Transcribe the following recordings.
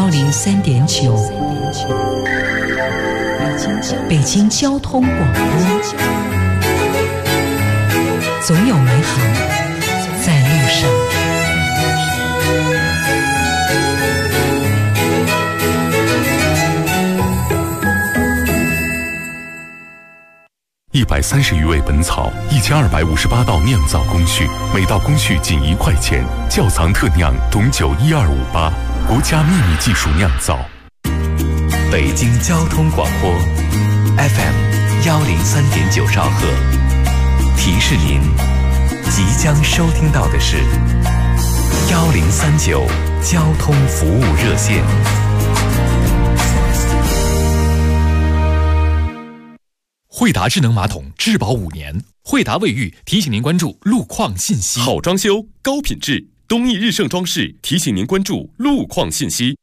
103.9，北京交通广播，总有美好在路上。 130余味本草，1258道酿造工序，每道工序仅1块钱。窖藏特酿董酒12588，国家秘密技术酿造。 北京交通广播 FM 103.9兆赫，提示您即将收听到的是1039交通服务热线。 惠达智能马桶质保5年，惠达卫浴提醒您关注路况信息。 好装修，高品质，东益日盛装饰提醒您关注路况信息。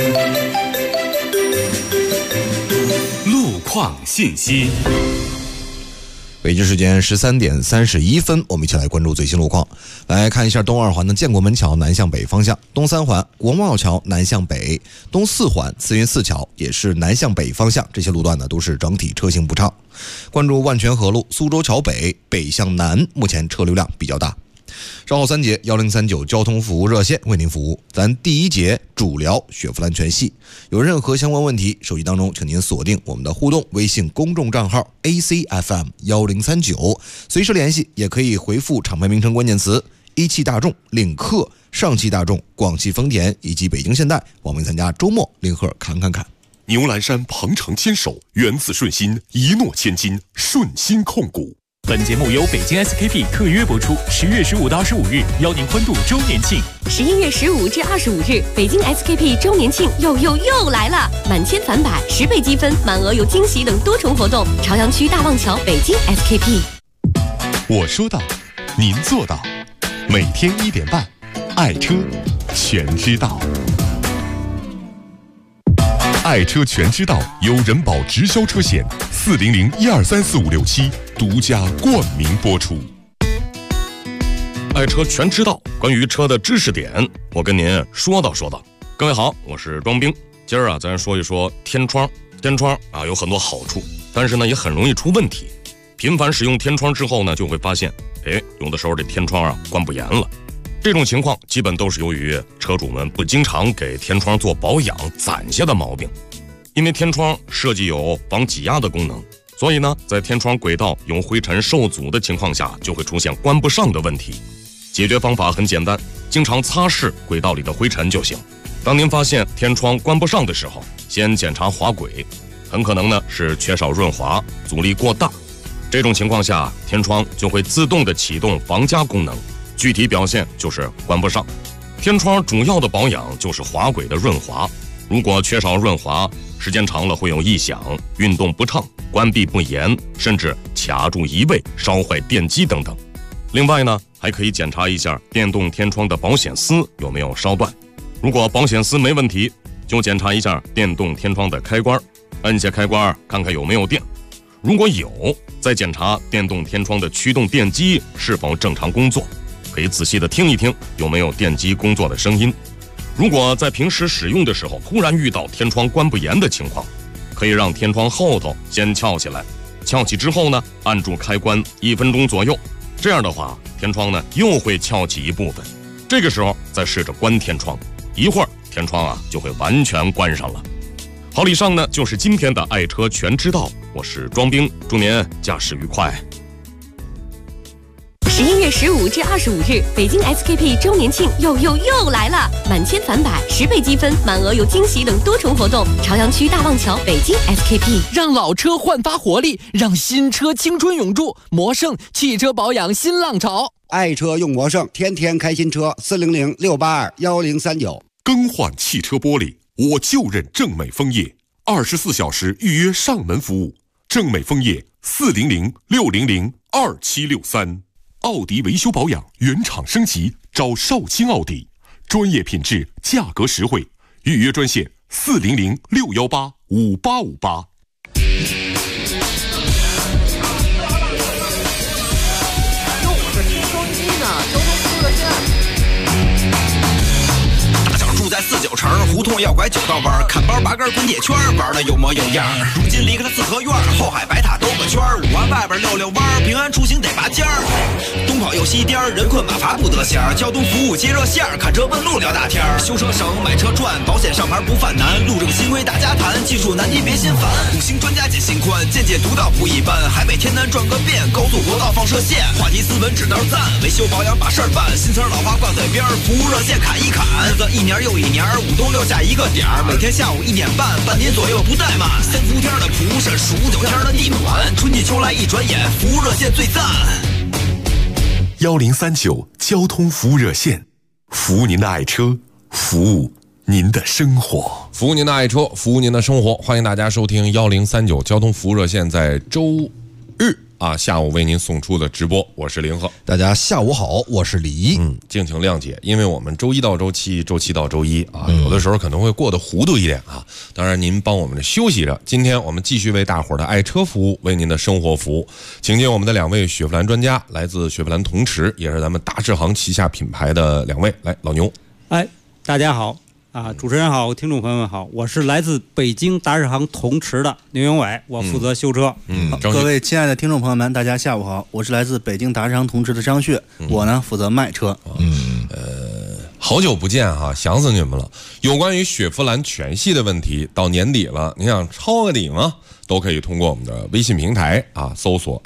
路况信息。 北京时间13点31分，我们一起来关注最新路况。来看一下东2环的建国门桥南向北方向，东3环国贸桥南向北，东4环慈云寺桥也是南向北方向，这些路段呢都是整体车行不畅。关注万泉河路苏州桥北北向南，目前车流量比较大。稍后3节1039交通服务热线为您服务。咱第1节主聊雪佛兰全系，有任何相关问题，手机当中请您锁定我们的互动微信公众账号 ACFM1039，随时联系，也可以回复厂牌名称关键词一汽大众、领克、上汽大众、广汽丰田以及北京现代，报名参加周末领盒侃。 牛栏山鹏程牵手，源自顺心，一诺千金，顺心控股。 本节目由北京 SKP 特约播出，10月15到25日邀您欢度周年庆。 11月15至25日，北京 SKP 周年庆又来了！满千返百，10倍积分，满额有惊喜等多重活动。朝阳区大望桥北京 SKP。 我说到，您做到。每天1点半，爱车全知道。爱车全知道由人保直销车险400-1234567独家冠名播出。 爱车全知道，关于车的知识点，我跟您说道。各位好，我是庄兵。今儿咱说一说天窗。天窗有很多好处，但是呢也很容易出问题。频繁使用天窗之后呢，就会发现，有的时候这天窗关不严了。这种情况基本都是由于车主们不经常给天窗做保养攒下的毛病。因为天窗设计有防挤压的功能，所以呢，在天窗轨道有灰尘受阻的情况下，就会出现关不上的问题。解决方法很简单，经常擦拭轨道里的灰尘就行。当您发现天窗关不上的时候，先检查滑轨，很可能呢是缺少润滑，阻力过大。这种情况下，天窗就会自动的启动防夹功能，具体表现就是关不上。天窗主要的保养就是滑轨的润滑，如果缺少润滑，时间长了会有异响，运动不畅，关闭不严，甚至卡住移位，烧坏电机等等。另外呢，还可以检查一下电动天窗的保险丝有没有烧断。如果保险丝没问题，就检查一下电动天窗的开关，按下开关看看有没有电。如果有，再检查电动天窗的驱动电机是否正常工作，可以仔细的听一听有没有电机工作的声音。如果在平时使用的时候突然遇到天窗关不严的情况，可以让天窗后头先翘起来，翘起之后呢，按住开关1分钟左右，这样的话天窗呢又会翘起一部分，这个时候再试着关天窗，一会儿天窗就会完全关上了。好，以上呢就是今天的爱车全知道，我是庄兵，祝您驾驶愉快。 11月15至25日，北京 SKP 周年庆又来了！满千返百，10倍积分，满额有惊喜等多重活动。朝阳区大望桥北京 SKP， 让老车焕发活力，让新车青春永驻。魔盛汽车保养新浪潮， 爱车用魔盛，天天开新车。400-682-1039。 更换汽车玻璃，我就认正美枫叶，24小时预约上门服务。正美枫叶400-600-2763。奥迪维修保养原厂升级，找少卿奥迪，专业品质，价格实惠，预约专线400-618-5858。 大小住在49城胡同光要拐9道弯，看包拔根滚铁圈，玩的有模有样。如今离开了四合院，后海白塔兜个圈，5环外边溜溜弯，平安出行得拔尖儿。东跑又西颠，人困马乏不得闲。交通服务接热线，看车问路聊大天。修车省，买车赚，保险上牌不犯难。路政新规大家谈，技术难题别心烦。5星专家解心宽，见解独到不一般。海北天南转个遍，高速国道放射线。话题斯文指道赞，维修保养把事儿办。新词老话挂嘴边，服务热线砍一砍。日子一年又一年，5都6下一个点儿。每天下午1点半，半年左右不怠慢。3伏天的蒲扇，15九天的地暖，春季秋来一转眼，服务热线最赞。 1039交通服务热线，服务您的爱车，服务您的生活， 服务您的爱车，服务您的生活。欢迎大家收听1039交通服务热线，在周日下午为您送出的直播，我是林鹤。 大家下午好，我是李一。 敬请谅解，因为我们周一到周七，周七到周一有的时候可能会过得糊涂一点啊。当然您帮我们休息着。今天我们继续为大伙儿的爱车服务，为您的生活服务。请进我们的2位雪佛兰专家，来自雪佛兰同驰，也是咱们大世行旗下品牌的2位。来，老牛。 大家好。主持人好，听众朋友们好，我是来自北京大世行同驰的牛永伟，我负责修车。 各位亲爱的听众朋友们，大家下午好，我是来自北京大世行同驰的张旭，我呢负责卖车。 好久不见想死你们了。有关于雪佛兰全系的问题，到年底了，你想抄个底吗？都可以通过我们的微信平台搜索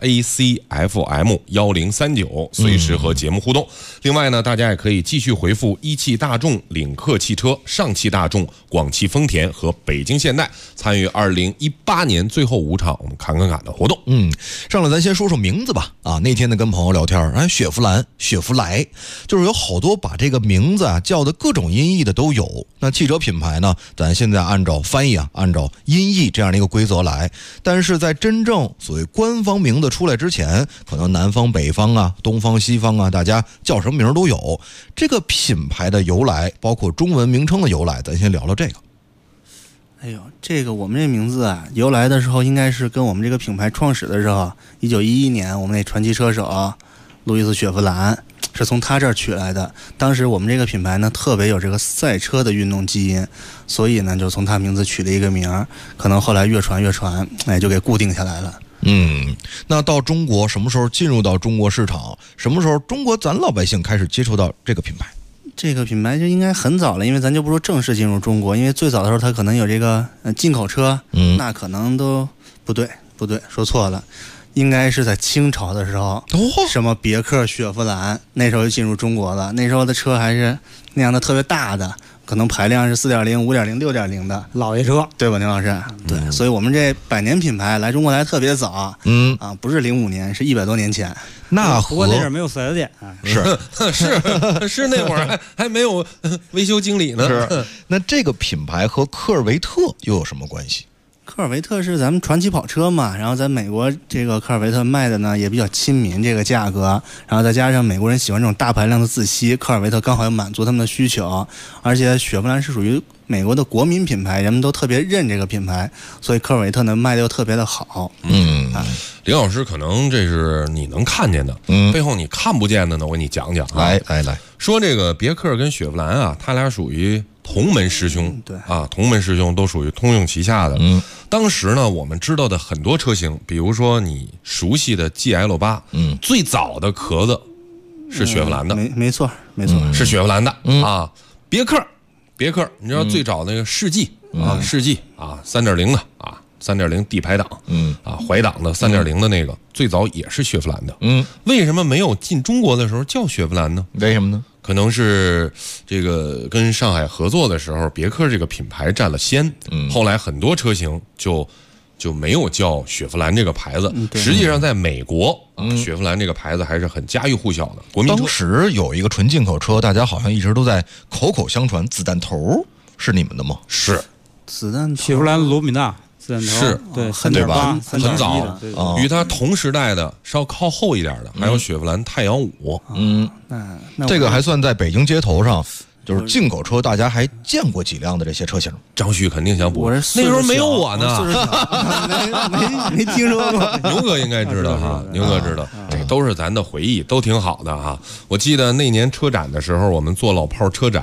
ACFM1039，随时和节目互动。另外呢，大家也可以继续回复一汽大众、领克汽车、上汽大众、广汽丰田和北京现代，参与2018年最后5场我们侃侃侃的活动。 上来咱先说说名字吧。那天呢跟朋友聊天，雪佛兰、雪佛莱，就是有好多把这个名字叫的各种音译的都有。那汽车品牌呢，咱现在按照翻译按照音译这样的一个规则来。但是在真正所谓官方名字出来之前，可能南方北方东方西方大家叫什么名都有。这个品牌的由来，包括中文名称的由来，咱先聊聊这个。 这个我们这名字由来的时候，应该是跟我们这个品牌创始的时候，1911年我们那传奇车手路易斯·雪佛兰是从他这儿取来的。当时我们这个品牌呢，特别有这个赛车的运动基因，所以呢就从他名字取了一个名，可能后来越传，就给固定下来了。 那到中国什么时候进入到中国市场？什么时候中国咱老百姓开始接触到这个品牌？ 这个品牌就应该很早了，因为咱就不说正式进入中国，因为最早的时候它可能有这个进口车，那可能都不对，说错了。应该是在清朝的时候，什么别克、雪佛兰，那时候就进入中国了。那时候的车还是那样的特别大的，可能排量是4.0、5.0、6.0的老爷车， 对吧，宁老师？对，所以我们这100年品牌来中国来特别早，不是05年，是100多年前。 不过那阵没有4S店是那会儿还没有维修经理呢。 是，那这个品牌和科尔维特又有什么关系？ 科尔维特是咱们传奇跑车嘛，然后在美国这个科尔维特卖的呢也比较亲民，这个价格，然后再加上美国人喜欢这种大排量的自吸，科尔维特刚好要满足他们的需求，而且雪佛兰是属于美国的国民品牌，人们都特别认这个品牌，所以科尔维特呢卖的又特别的好。 林老师，可能这是你能看见的，背后你看不见的呢，我给你讲讲。 来， 说这个别克跟雪佛兰他俩属于同门师兄， 对同门师兄都属于通用旗下的。当时呢，我们知道的很多车型，比如说你熟悉的 GL8，最早的壳子是雪佛兰的， 没错， 是雪佛兰的别克，你知道最早那个世纪3.0的3.0 地排档怀档的3.0的那个，最早也是雪佛兰的。为什么没有进中国的时候叫雪佛兰呢？ 为什么呢？ 可能是这个跟上海合作的时候，别克这个品牌占了先，后来很多车型就没有叫雪佛兰这个牌子。实际上在美国雪佛兰这个牌子还是很家喻户晓的国民车。 当时有一个纯进口车，大家好像一直都在口口相传，子弹头是你们的吗？ 是， 子弹头， 雪佛兰卢米纳是， 对 ，3.8， 很早，与它同时代的稍靠后一点的，还有雪佛兰太阳5。 这个还算在北京街头上，就是进口车，大家还见过几辆的这些车型。 张旭肯定想补， 那时候没有我呢， 没听说过。 牛哥应该知道牛哥知道，这都是咱的回忆，都挺好的我记得那年车展的时候，我们做老炮车展。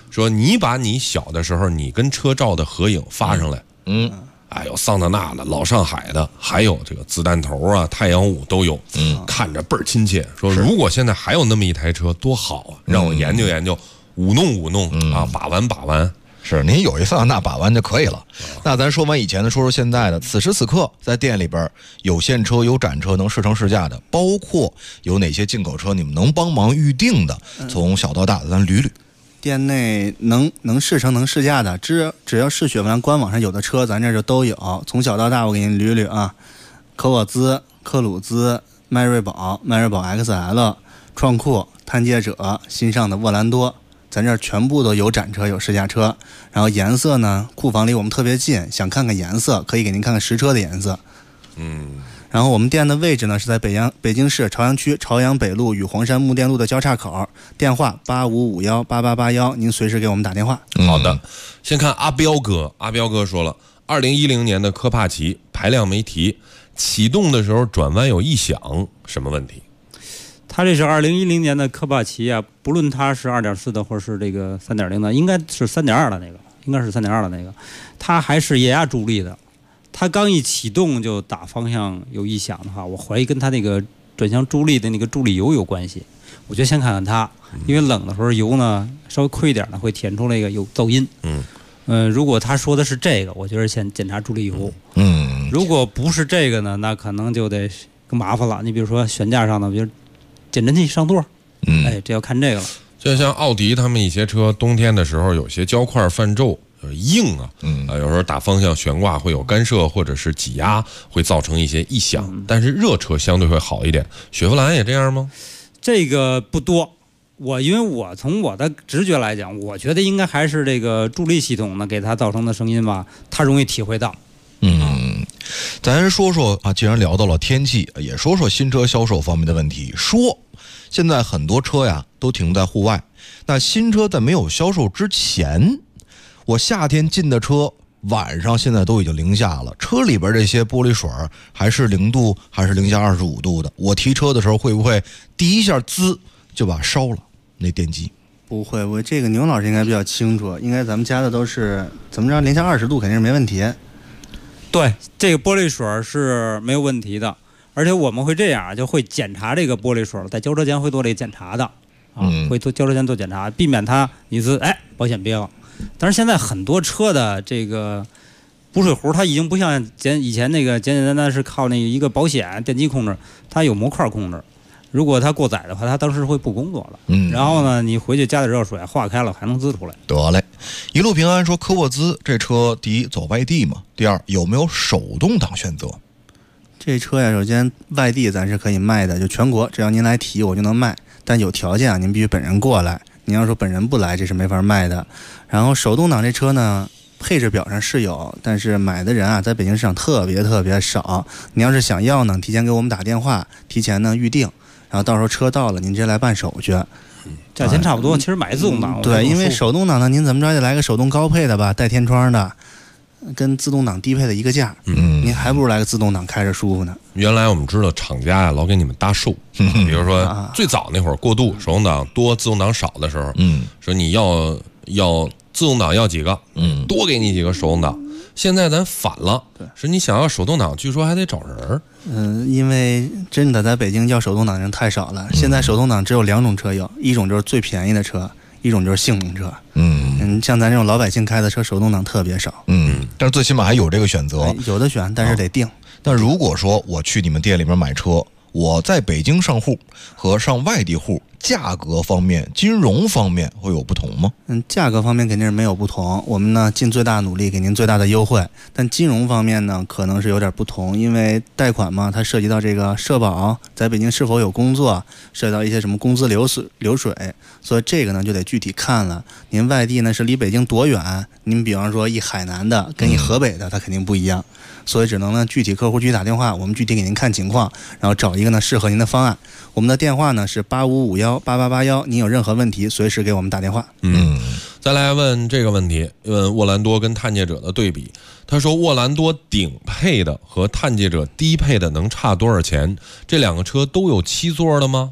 说你把你小的时候你跟车照的合影发上来，哎有桑塔纳的、老上海的，还有这个子弹头啊、太阳五都有，看着倍儿亲切。说如果现在还有那么一台车多好啊，让我研究研究，舞弄啊，把玩。 是，您有一桑塔纳把玩就可以了。那咱说完以前的，说说现在的。此时此刻，在店里边有现车、有展车，能试乘试驾的，包括有哪些进口车，你们能帮忙预定的？从小到大的，咱捋捋。 店内能试乘、能试驾的，只要是雪佛兰官网上有的车，咱这就都有。从小到大，我给您捋捋啊：科沃兹、克鲁兹、迈锐宝、XL、创酷、探界者、新上的沃兰多。咱这儿全部都有展车有试驾车，然后颜色呢，库房离我们特别近，想看看颜色可以给您看看实车的颜色。然后我们店的位置呢是在北京市朝阳区朝阳北路与黄山木店路的交叉口，电话85518881，您随时给我们打电话。 好的，先看阿彪哥说了，2010年的科帕奇排量没提，启动的时候转弯有异响，什么问题？ 它这是2010年的科帕奇啊，不论它是2.4的或是这个3.0的，应该是3.2的那个，它还是液压助力的。它刚一启动就打方向有异响的话，我怀疑跟它那个转向助力的那个助力油有关系。我觉得先看看它，因为冷的时候油呢稍微亏一点呢，会填出那个有噪音。如果他说的是这个，我觉得先检查助力油。如果不是这个呢，那可能就得更麻烦了。你比如说悬架上的，比如减震器上座，这要看这个了。 就像奥迪他们一些车，冬天的时候有些胶块泛皱，硬啊，有时候打方向悬挂会有干涉或者是挤压，会造成一些异响。但是热车相对会好一点。雪佛兰也这样吗？ 这个不多。因为我从我的直觉来讲，我觉得应该还是这个助力系统呢给它造成的声音吧，它容易体会到。 咱说说啊，既然聊到了天气，也说说新车销售方面的问题。现在很多车呀都停在户外，那新车在没有销售之前，我夏天进的车，晚上现在都已经零下了，车里边这些玻璃水还是0度，还是零下25度的，我提车的时候会不会第一下滋就把烧了那电机？ 不会，我这个牛老师应该比较清楚，应该咱们家的都是怎么着，零下20度肯定是没问题。 对，这个玻璃水是没有问题的，而且我们会这样，就会检查这个玻璃水，在交车前会做这个检查的会做交车前做检查，避免它一次保险憋了。但是现在很多车的这个补水壶，它已经不像以前那个简简单单是靠那一个保险电机控制，它有模块控制。如果它过载的话，它当时会不工作了。然后呢，你回去加点热水化开了，还能滋出来。 得嘞，一路平安说科沃兹这车，第一走外地嘛，第二有没有手动挡选择？ 这车呀，首先外地咱是可以卖的，就全国只要您来提我就能卖，但有条件啊，您必须本人过来。您要说本人不来，这是没法卖的。然后手动挡这车呢，配置表上是有，但是买的人啊，在北京市场特别少。你要是想要呢，提前给我们打电话，提前呢预定。然后到时候车到了，您直接来办手续， 价钱差不多。其实买自动挡， 对，因为手动挡呢，您怎么着也来个手动高配的吧，带天窗的，跟自动挡低配的一个价。您还不如来个自动挡开着舒服呢。 原来我们知道厂家呀老给你们搭售，比如说最早那会儿过渡手动挡多自动挡少的时候，说你要自动挡要几个，多给你几个手动挡。现在咱反了，是你想要手动挡，据说还得找人。 因为真的在北京要手动挡人太少了。现在手动挡只有2种车有，一种就是最便宜的车，一种就是性能车。像咱这种老百姓开的车，手动挡特别少。 但是最起码还有这个选择， 有的选，但是得定。 但如果说我去你们店里面买车，我在北京上户和上外地户，价格方面、金融方面会有不同吗？ 价格方面肯定是没有不同，我们呢尽最大努力给您最大的优惠。但金融方面呢，可能是有点不同，因为贷款嘛，它涉及到这个社保，在北京是否有工作，涉及到一些什么工资流水，所以这个呢就得具体看了。您外地呢是离北京多远？您比方说一海南的跟一河北的，它肯定不一样。所以只能呢具体客户具体打电话，我们具体给您看情况，然后找一个呢适合您的方案。我们的电话呢是85518881，您有任何问题随时给我们打电话。 再来问这个问题，问沃兰多跟探界者的对比。他说沃兰多顶配的和探界者低配的能差多少钱？这两个车都有7座的吗？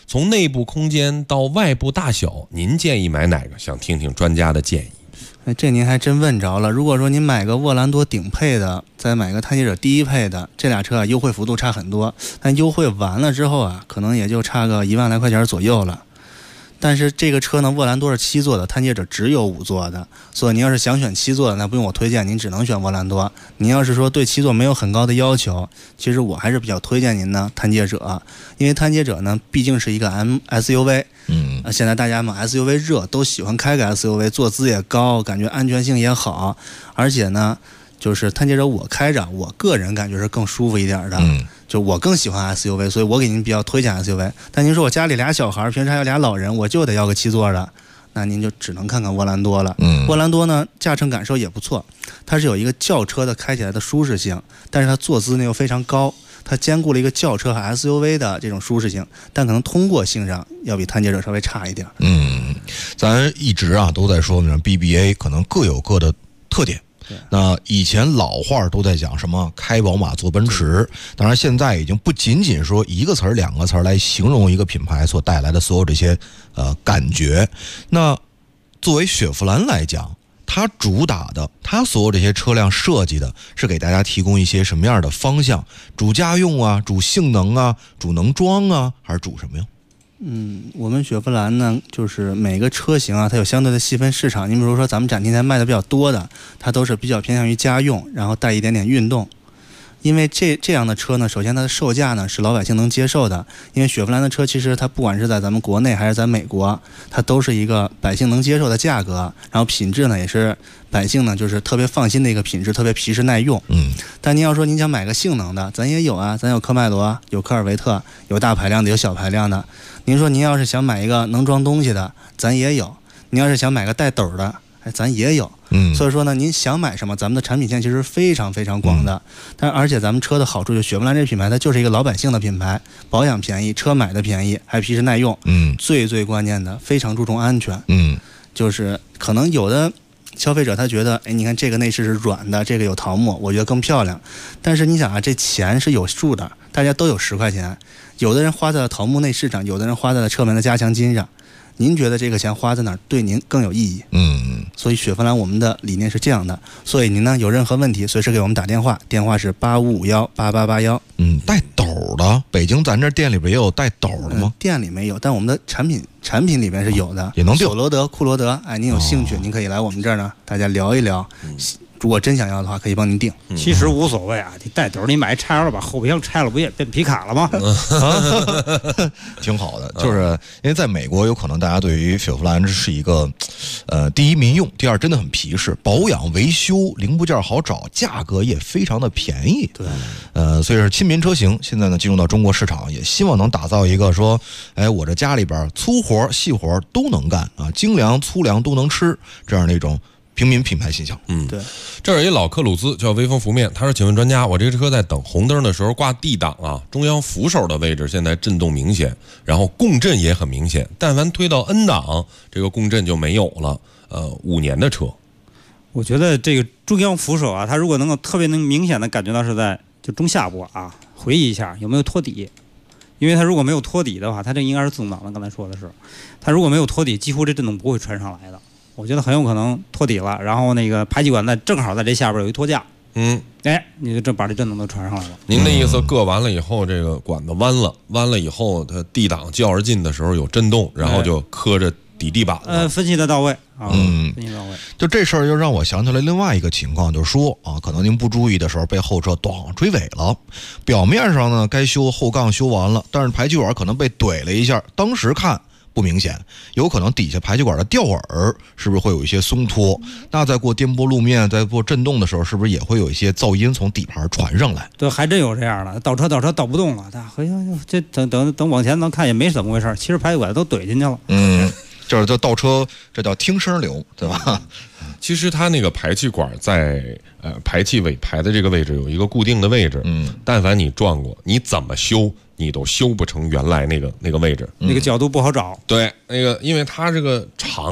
从内部空间到外部大小，您建议买哪个？想听听专家的建议。 这您还真问着了。如果说您买个沃兰多顶配的，再买个探界者低配的，这俩车啊优惠幅度差很多，但优惠完了之后啊，可能也就差个1万来块钱左右了。但是这个车呢，沃兰多是7座的，探界者只有5座的，所以您要是想选7座的，那不用我推荐，您只能选沃兰多。您要是说对7座没有很高的要求，其实我还是比较推荐您呢探界者，因为探界者呢毕竟是一个 SUV， 现在大家嘛 SUV 热，都喜欢开个 SUV， 坐姿也高，感觉安全性也好，而且呢，就是探界者我开着，我个人感觉是更舒服一点的。就我更喜欢 SUV， 所以我给您比较推荐 SUV。但您说我家里俩小孩，平时还有俩老人，我就得要个7座的，那您就只能看看沃兰多了。沃兰多呢，驾乘感受也不错，它是有一个轿车的开起来的舒适性，但是它坐姿呢又非常高，它兼顾了一个轿车和 SUV 的这种舒适性，但可能通过性上要比探界者稍微差一点。 咱一直啊都在说呢 BBA 可能各有各的特点。那以前老话都在讲什么开宝马坐奔驰，当然现在已经不仅仅说一个词儿两个词儿来形容一个品牌所带来的所有这些感觉。那作为雪佛兰来讲，它主打的，它所有这些车辆设计的是给大家提供一些什么样的方向？主家用啊，主性能啊，主能装啊，还是主什么呀？ 我们雪佛兰呢，就是每个车型啊，它有相对的细分市场。你比如说咱们展厅台卖的比较多的，它都是比较偏向于家用，然后带一点点运动。因为这样的车呢，首先它的售价呢是老百姓能接受的，因为雪佛兰的车其实它不管是在咱们国内还是在美国，它都是一个百姓能接受的价格，然后品质呢也是百姓呢就是特别放心的一个品质，特别皮实耐用。但您要说您想买个性能的，咱也有啊，咱有科迈罗，有科尔维特，有大排量的，有小排量的。您说您要是想买一个能装东西的，咱也有；您要是想买个带斗的，咱也有。所以说呢，您想买什么，咱们的产品线其实非常非常广的。但而且咱们车的好处，就雪佛兰这个品牌，它就是一个老百姓的品牌，保养便宜，车买的便宜，还皮实耐用。最关键的，非常注重安全。就是可能有的消费者他觉得，你看这个内饰是软的，这个有桃木，我觉得更漂亮。但是你想啊，这钱是有数的，大家都有10块钱，有的人花在了桃木内饰上，有的人花在了车门的加强筋上。您觉得这个钱花在哪儿对您更有意义？所以雪佛兰我们的理念是这样的，所以您呢有任何问题随时给我们打电话，电话是85518881。 带斗的，北京咱这店里边也有带斗的吗？ 店里没有，但我们的产品里边是有的， 也能定。 索罗德、库罗德，您有兴趣，您可以来我们这儿呢，大家聊一聊。如果真想要的话，可以帮您定。 其实无所谓啊，你带斗，你买拆了把后备箱拆了，不也变皮卡了吗？ 挺好的，就是因为在美国，有可能大家对于雪佛兰是一个，第一民用，第二真的很皮实，保养维修零部件好找，价格也非常的便宜。 对， 所以是亲民车型。现在呢，进入到中国市场，也希望能打造一个说，我这家里边粗活细活都能干啊，精粮粗粮都能吃，这样的一种平民品牌形象。 对。 这儿有一老克鲁兹叫微风拂面，他说：“请问专家，我这个车在等红灯的时候挂 D 档啊，中央扶手的位置现在震动明显，然后共振也很明显，但凡推到 N 档，这个共振就没有了。5年的车， 我觉得这个中央扶手啊，它如果能够特别能明显的感觉到是在就中下部啊，回忆一下有没有托底。”因为它如果没有托底的话，它这应该是自动挡的。刚才说的是，它如果没有托底，几乎这震动不会传上来的。我觉得很有可能托底了，然后那个排气管正好在这下边有一托架，你就把这震动都传上来了。 您的意思，硌完了以后，这个管子弯了以后，它 D 档较而进的时候有震动，然后就磕着底地板了。 分析的到位啊，分析到位。 就这事儿又让我想起来另外一个情况，就是说啊，可能您不注意的时候被后车咣追尾了，表面上呢该修后杠修完了，但是排气管可能被怼了一下，当时看不明显，有可能底下排气管的吊耳是不是会有一些松脱？那在过颠簸路面，在过震动的时候，是不是也会有一些噪音从底盘传上来？ 对，还真有这样的，倒车倒不动了，这等往前能看也没怎么回事，其实排气管都怼进去了。 就是这倒车，这叫听声流，对吧？ 其实它那个排气管在排气尾排的这个位置有一个固定的位置，但凡你转过，你怎么修你都修不成原来那个位置， 那个角度不好找。 对，那个因为它这个长的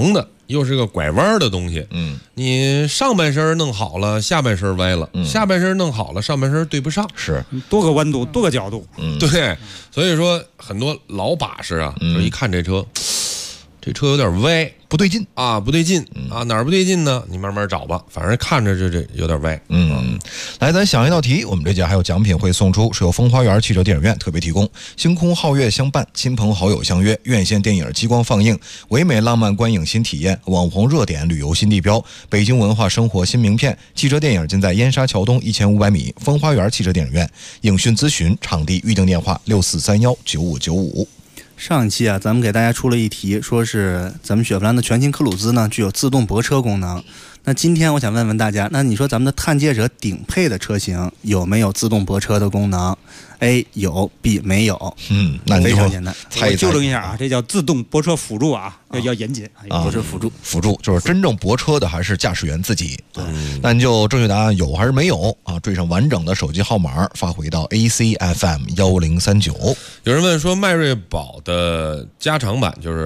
又是个拐弯的东西。你上半身弄好了，下半身歪了；下半身弄好了，上半身对不上。 是多个弯度，多个角度。 对，所以说很多老把式啊，就一看这车有点歪， 不对劲啊，不对劲啊，哪儿不对劲呢？你慢慢找吧，反正看着这有点歪。 来，咱想一道题，我们这届还有奖品会送出，是由风花园汽车电影院特别提供，星空皓月相伴，亲朋好友相约，院线电影激光放映，唯美浪漫观影新体验，网红热点旅游新地标，北京文化生活新名片。汽车电影尽在燕莎桥东1500米风花园汽车电影院。影讯咨询场地预订电话6431959595。 上一期啊，咱们给大家出了一题，说是咱们雪佛兰的全新科鲁兹呢具有自动泊车功能。那今天我想问问大家，那你说咱们的探界者顶配的车型有没有自动泊车的功能？ A 有 ，B 没有。 那非常简单， 我纠正一下啊，这叫自动泊车辅助啊，要严谨啊。 泊车辅助就是真正泊车的还是驾驶员自己。那你就正确答案有还是没有啊？缀上完整的手机号码发回到 ACFM1039。 有人问说，迈锐宝的加长版就是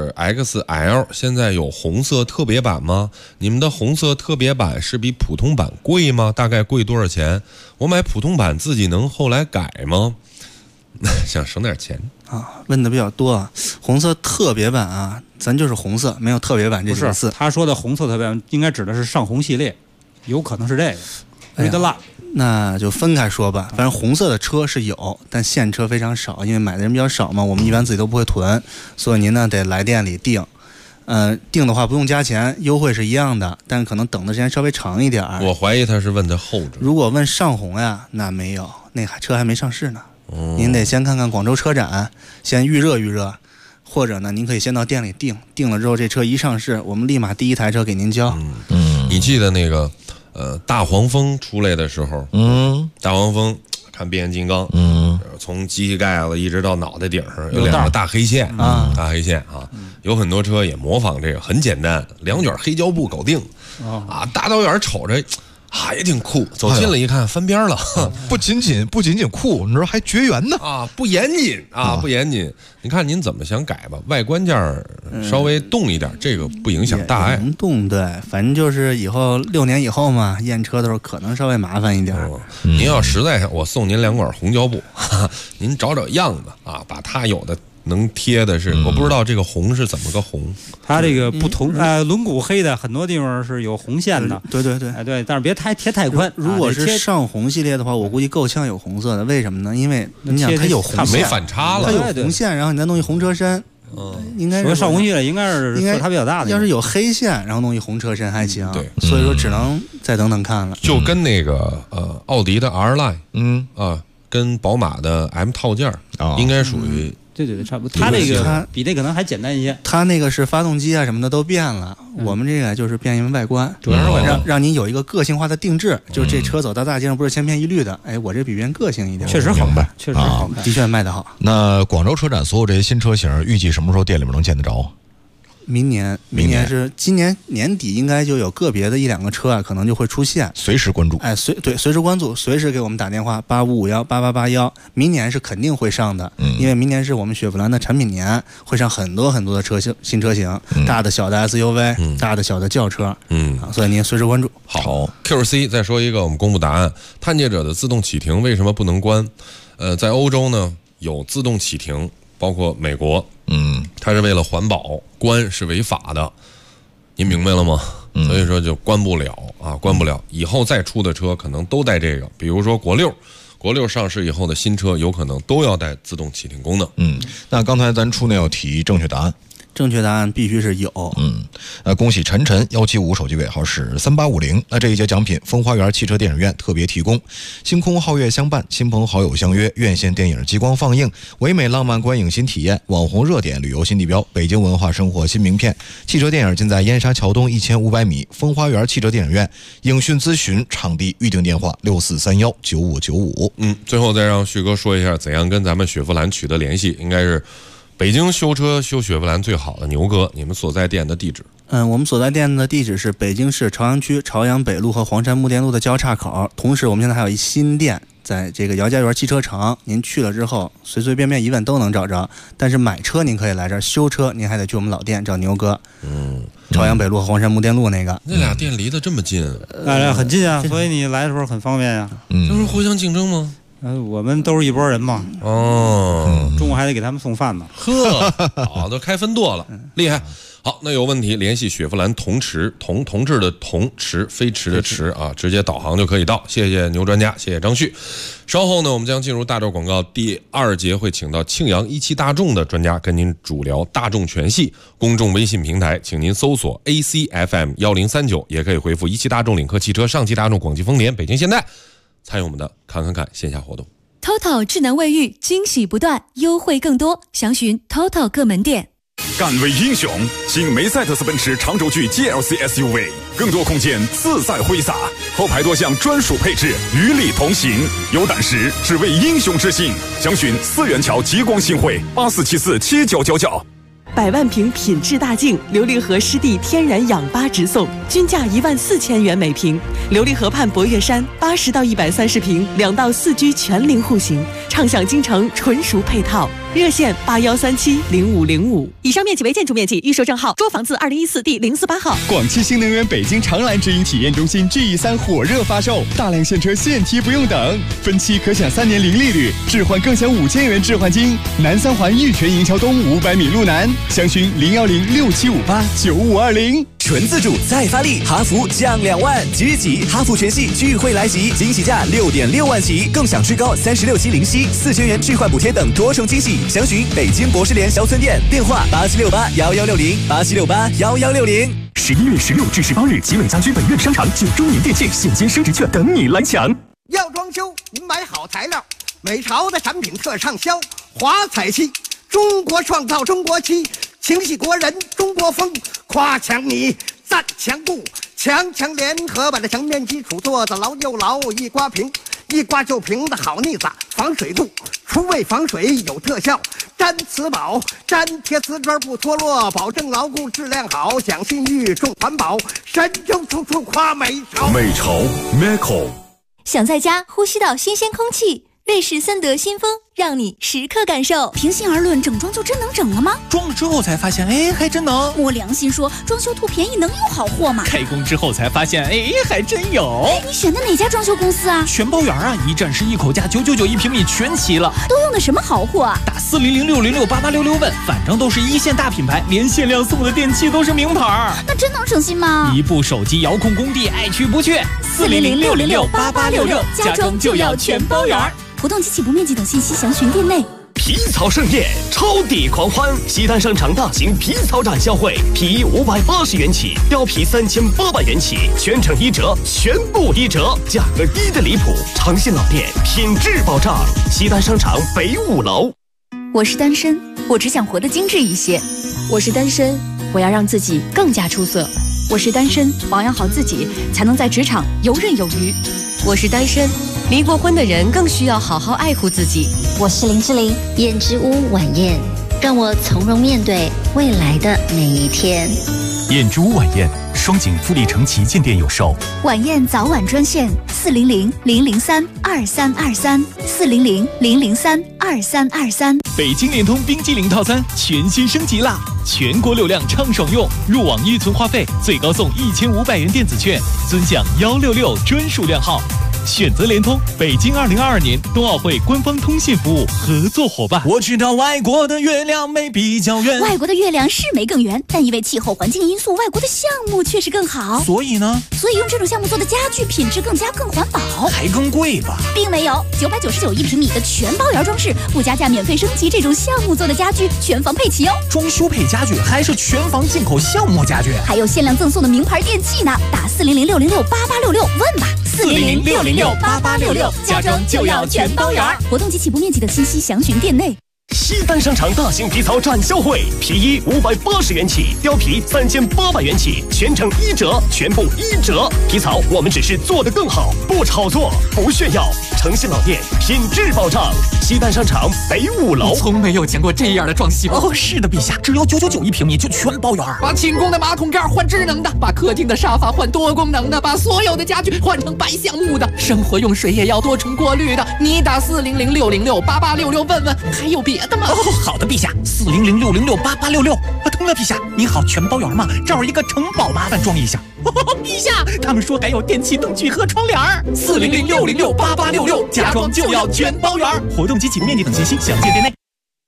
XL 现在有红色特别版吗？你们的红色特别版是比普通版贵吗？大概贵多少钱？我买普通版自己能后来改吗？想省点钱啊，问的比较多啊。红色特别版啊，咱就是红色，没有特别版这几个字。 他说的红色特别版应该指的是上红系列，有可能是这个。Red Line， 那就分开说吧。反正红色的车是有，但现车非常少，因为买的人比较少嘛，我们一般自己都不会囤，所以您呢得来店里订。订的话不用加钱，优惠是一样的，但可能等的时间稍微长一点。 我怀疑他是问的后者。 如果问上红呀，那没有，那车还没上市呢。您得先看看广州车展，先预热预热，或者呢，您可以先到店里订了之后，这车一上市，我们立马第一台车给您交。 你记得那个大黄蜂出来的时候，大黄蜂看变形金刚，从机器盖子一直到脑袋顶上有两个大黑线啊，大黑线啊，有很多车也模仿这个，很简单，两卷黑胶布搞定啊，大导演瞅着。也挺酷，走近了一看，翻边了。 不仅仅酷，你说还绝缘呢啊！不严谨啊，不严谨。你看您怎么想改吧？外观件稍微动一点，这个不影响大碍。 能动，对，反正就是以后6年以后嘛，验车的时候可能稍微麻烦一点。 您要实在我送您2管红胶布，您找样子啊，把它有的。能贴的是，我不知道这个红是怎么个红。 它这个不同，轮毂黑的很多地方是有红线的。 对， 对，但是别贴太宽。 如果是上红系列的话，我估计够呛有红色的。为什么呢？因为你想它有红线， 没反差了， 它有红线，然后你再弄一红车身。应该是上红系列应该是它比较大的。 要是有黑线，然后弄一红车身还行。 对， 所以说只能再等等看了。 就跟那个奥迪的 R Line，跟宝马的 M 套件应该属于。 对，差不多。它这个比这可能还简单一些。 它那个是发动机啊什么的都变了，我们这个就是变因为外观， 主要是外观， 让您有一个个性化的定制。就是这车走到大街上不是千篇一律的，我这比别人个性一点。 确实好看，确实好看， 的确卖得好。 那广州车展所有这些新车型，预计什么时候店里面能见得着？ 明年是今年年底，应该就有个别的1-2个车啊，可能就会出现， 随时关注。 随时关注，随时给我们打电话85518881。明年是肯定会上的，因为明年是我们雪佛兰的产品年，会上很多很多的新车型，大的小的 SUV，大的小的轿车，所以您随时关注。 好 ，QC 再说一个，我们公布答案：探界者的自动启停为什么不能关？在欧洲呢有自动启停，包括美国。它是为了环保，关是违法的，您明白了吗？所以说就关不了啊，关不了。以后再出的车可能都带这个，比如说国六上市以后的新车，有可能都要带自动启停功能。 那刚才咱出那道题，正确答案。 正确答案必须是有。 恭喜晨175，手机尾号是3850。那这一节奖品，风花园汽车电影院特别提供，星空皓月相伴，亲朋好友相约，院线电影激光放映，唯美浪漫观影新体验，网红热点旅游新地标，北京文化生活新名片。汽车电影尽在燕莎桥东1500米风花园汽车电影院。影讯咨询场地预订电话6431959595。 最后再让旭哥说一下怎样跟咱们雪佛兰取得联系，应该是。北京修车修雪佛兰最好的牛哥，你们所在店的地址？ 我们所在店的地址是北京市朝阳区朝阳北路和黄山木店路的交叉口。同时，我们现在还有一新店，在这个姚家园汽车城。您去了之后，随随便便一问都能找着。但是买车您可以来这儿，修车您还得去我们老店找牛哥。 朝阳北路和黄山木店路那个。 那俩店离得这么近？ 很近啊，所以你来的时候很方便呀。 这是互相竞争吗？ 我们都是一拨人嘛。中午还得给他们送饭呢。 呵，好，都开分舵了，厉害。好，那有问题联系雪佛兰同驰，同志的同，驰飞驰的驰啊，直接导航就可以到。谢谢牛专家，谢谢张旭。稍后呢，我们将进入大招广告第2节，会请到庆阳17大众的专家跟您主聊大众全系。公众微信平台，请您搜索 ACFM1039，也可以回复17大众、领克汽车、上汽大众、广汽丰田、北京现代，参与我们的看线下活动。 TOTO 智能卫浴，惊喜不断，优惠更多，详询 TOTO 各门店。 敢为英雄，新梅赛德斯奔驰长轴距 GLC SUV， 更多空间自在挥洒，后排多项专属配置与你同行。有胆识，只为英雄之心。详询4元桥极光新汇84747999。 100万瓶品质大净琉璃河湿地天然氧吧直送，均价14000元每瓶。琉璃河畔博悦山80到130瓶，2到4居全龄户型，畅享京城纯熟配套。热线81370505。以上面积为建筑面积，预售证号捉房子2014第048号。 广汽新能源北京长蓝直营体验中心 GE3 火热发售，大量现车现提不用等，分期可享3年零利率，置换更享5000元置换金。南三环玉泉营桥东500米路南，详询01067589520。 纯自主再发力，哈弗降2万，即日起哈弗全系聚会来袭，惊喜价6.6万起，更享最高36期零息，4000元置换补贴等多重惊喜。详询北京博士联小村店，电话87681160，87681160。 11月16至18日，集美家居本院商场9周年店庆现金升值券等你来抢。 要装修，您买好材料，美朝的产品特畅销，华彩漆，中国创造中国漆，情系国人中国风，夸墙你赞墙布，强联合把这墙面基础做得牢又牢，一刮平，一刮就平的好腻子，防水度，除味防水有特效，粘瓷宝，粘贴瓷砖不脱落，保证牢固质量好，讲信誉重环保，神州处处夸美朝。 美朝 Meco。 想在家呼吸到新鲜空气，瑞士森德新风让你时刻感受。 平心而论，整装就真能整了吗？ 装了之后才发现，还真能。 我良心说，装修图便宜能有好货吗？ 开工之后才发现，还真有。 你选的哪家装修公司啊？ 全包圆啊，一站式一口价，999一平米全齐了。 都用的什么好货啊？ 打40060688866问，反正都是一线大品牌，连限量送的电器都是名牌。 那真能省心吗？ 一部手机遥控工地，爱去不去。40060688866，家装就要全包圆。 活动及起步面积等信息详询店内。 皮草盛宴，超抵狂欢！西单商场大型皮草展销会，皮衣580元起，貂皮3800元起，全程1折，全部1折，价格低的离谱。诚信老店，品质保障。西单商场北5楼。 我是单身，我只想活得精致一些。 我是单身，我要让自己更加出色。 我是单身，保养好自己，才能在职场游刃有余。 我是单身，离过婚的人更需要好好爱护自己。 我是林志玲，燕之屋晚宴，让我从容面对未来的每一天。 燕之屋晚宴，双井富力城旗舰店有售。 晚宴早晚专线400-003-2323，400-003-2323。 北京联通冰激凌套餐全新升级啦！全国流量畅爽用，入网预存话费最高送1500元电子券，尊享166专属量号。选择联通，北京2022年冬奥会官方通信服务合作伙伴。我知道外国的月亮没比较圆， 外国的月亮是没更圆，但因为气候环境因素，外国的项目确实更好。 所以呢？ 所以用这种项目做的家具品质更环保， 还更贵吧？ 并没有，999一平米的全包圆装饰，不加价免费升级，这种项目做的家具全房配齐哦。 装修配家具还是全房进口项目家具， 还有限量赠送的名牌电器呢。打400-606-8866问吧。 400-606-8866，家装就要全包圆。 活动及起步面积等信息详询店内。 西单商场大型皮草展销会，皮衣580元起，貂皮3800元起，全程1折，全部1折。皮草我们只是做得更好，不炒作，不炫耀。诚信老店，品质保障。西单商场北5楼。 从没有见过这样的装修哦。是的，陛下，只要999一平米就全包圆。把寝宫的马桶盖换智能的，把客厅的沙发换多功能的，把所有的家具换成白橡木的，生活用水也要多重过滤的。你打400-606-8866问问，还有别别的吗？哦，好的，陛下，400-606-8866。腾哥陛下，您好，全包圆吗？这儿一个城堡，麻烦装一下。陛下，他们说改有电器、灯具和窗帘400-606-8866，家装就要全包圆。活动及启动面积等信息详见店内。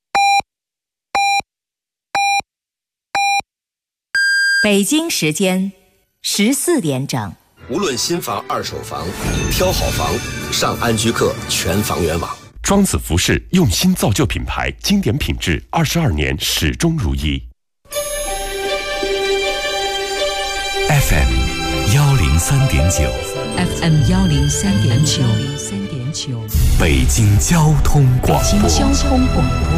北京时间14点整。 无论新房、二手房，挑好房，上安居客全房源网。 庄子服饰用心造就品牌，经典品质，22年始终如一。FM 103.9 ，FM 103.9， 北京交通广播， 北京交通广播，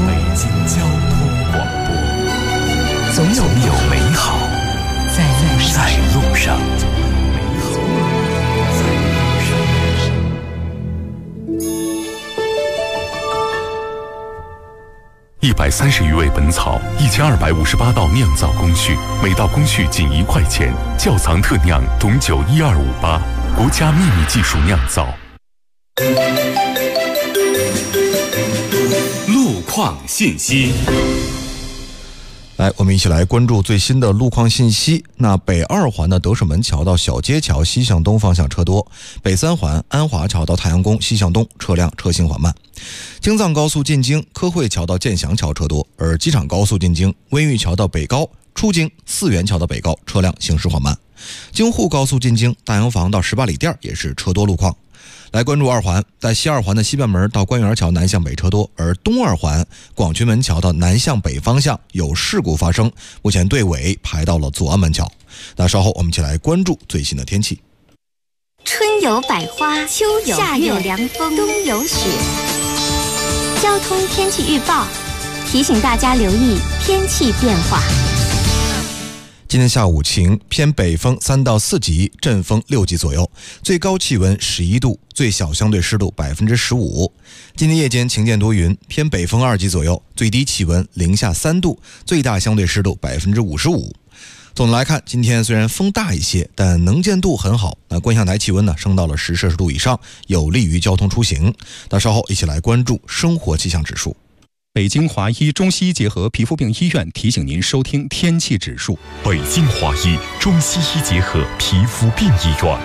总有美好在路上。130余味本草，1258道酿造工序，每道工序仅1块钱。窖藏特酿董酒12588，国家秘密技术酿造。 路况信息。 来，我们一起来关注最新的路况信息。那北2环的德胜门桥到小街桥西向东方向车多，北3环安华桥到太阳宫西向东车行缓慢。京藏高速进京科惠桥到建祥桥车多，而机场高速进京温榆桥到北高出京四元桥到北高车辆行驶缓慢。京沪高速进京大洋房到18里店也是车多路况。来关注2环，在西2环的西半门到官园桥南向北车多，而东2环广渠门桥到南向北方向有事故发生，目前队尾排到了左安门桥。那稍后我们一起来关注最新的天气。 春有百花，秋有夏有凉风，冬有雪。交通天气预报提醒大家留意天气变化。 今天下午晴，偏北风3到4级，阵风6级左右，最高气温11度，最小相对湿度15%。今天夜间晴间多云，偏北风2级左右，最低气温零下3度，最大相对湿度55%。总的来看，今天虽然风大一些，但能见度很好。那观象台气温呢升到了10摄氏度以上，有利于交通出行。那稍后一起来关注生活气象指数。 北京华医中西医结合皮肤病医院提醒您收听天气指数。 北京华医中西医结合皮肤病医院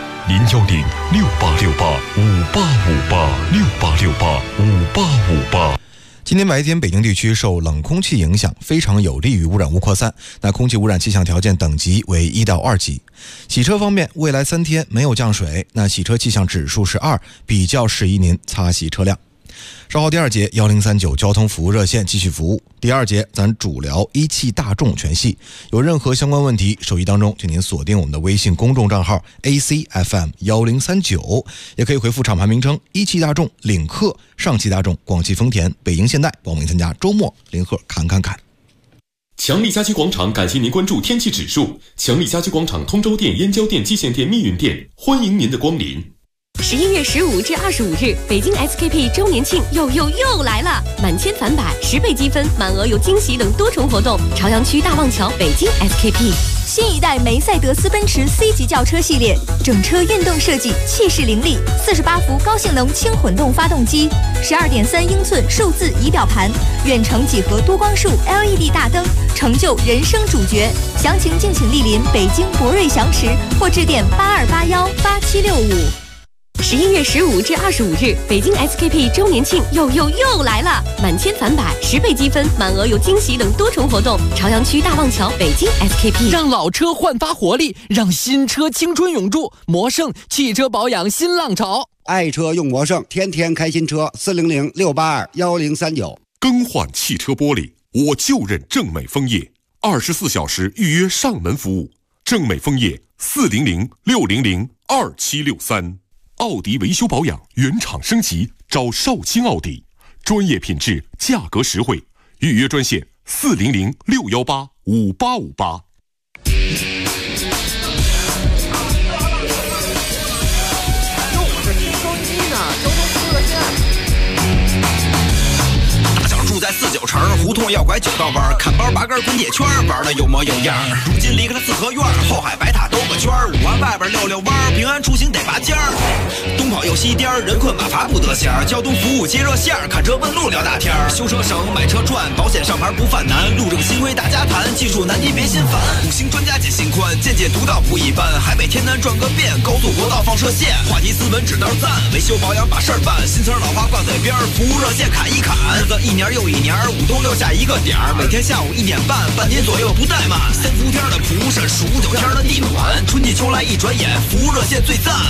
，010-6868-5858，6868-5858。 今天白天北京地区受冷空气影响，非常有利于污染物扩散。那空气污染气象条件等级为1到2级。洗车方面，未来3天没有降水，那洗车气象指数是2，比较适宜您擦洗车辆。稍后第2节1039交通服务热线继续服务。第2节咱主聊一汽大众全系，有任何相关问题，手机当中请您锁定我们的微信公众账号 ACFM1039，也可以回复厂牌名称一汽大众、领克、上汽大众、广汽丰田、北京现代，报名参加周末领贺侃。 强力家居广场感谢您关注天气指数。强力家居广场通州店、燕郊店、蓟县店、密云店，欢迎您的光临。 11月15至25日，北京 SKP 周年庆又来了！满千返百，10倍积分，满额有惊喜等多重活动。朝阳区大望桥，北京 SKP。 新一代梅赛德斯奔驰 C 级轿车系列，整车运动设计，气势凌厉，48伏高性能轻混动发动机，12.3英寸数字仪表盘，远程几何多光束 LED 大灯，成就人生主角。详情敬请莅临北京博瑞翔驰，或致电82818765。 11月15至25日，北京 SKP 周年庆又来了！满千返百，10倍积分，满额有惊喜等多重活动。朝阳区大望桥，北京 SKP。 让老车焕发活力，让新车青春永驻。魔盛汽车保养新浪潮， 爱车用魔盛，天天开新车。400-682-1039。 更换汽车玻璃，我就认正美枫叶，24小时预约上门服务。正美枫叶400-600-2763。奥迪维修保养原厂升级，找少卿奥迪，专业品质，价格实惠。预约专线400-618-5858。 大小住在49城，胡同要拐9道弯，看包拔根滚铁圈，玩的有模有样。如今离开了四合院，后海白塔都个圈儿，5万外边溜溜弯儿，平安出行得拔尖儿。东跑又西颠儿，人困马乏不得闲儿。交通服务接热线儿，看车问路聊大天儿。修车省买车赚，保险上牌不犯难。路政新规大家谈，技术难题别心烦。5星专家解心宽，见解独到不一般。海北天南转个遍，高速国道放射线。话题斯文指道赞，维修保养把事儿办。新词老话挂嘴边儿，服务热线砍一砍。日子一年又一年，5都留下一个点儿。每天下午1点半，半点左右不怠慢。3伏天的蒲扇，数9天的地暖，春季秋来一转眼，服务热线最赞。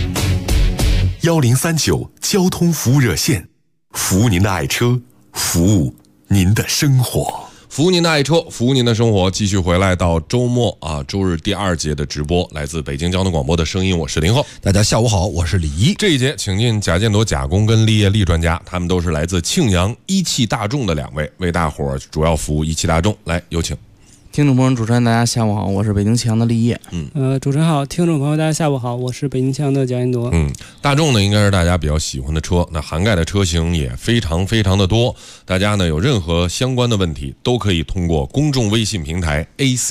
1039交通服务热线，服务您的爱车，服务您的生活。 服务您的爱车，服务您的生活。继续回来到周末啊，周日第2节的直播，来自北京交通广播的声音，我是林浩。 大家下午好，我是李一。 这一节请进贾建铎贾工跟立业立专家，他们都是来自庆阳一汽大众的2位，为大伙儿主要服务一汽大众。来，有请。 听众朋友，主持人大家下午好，我是北京庆阳的立业。 主持人好，听众朋友大家下午好，我是北京庆阳的贾建铎。 大众呢应该是大家比较喜欢的车，那涵盖的车型也非常非常的多。大家呢有任何相关的问题，都可以通过公众微信平台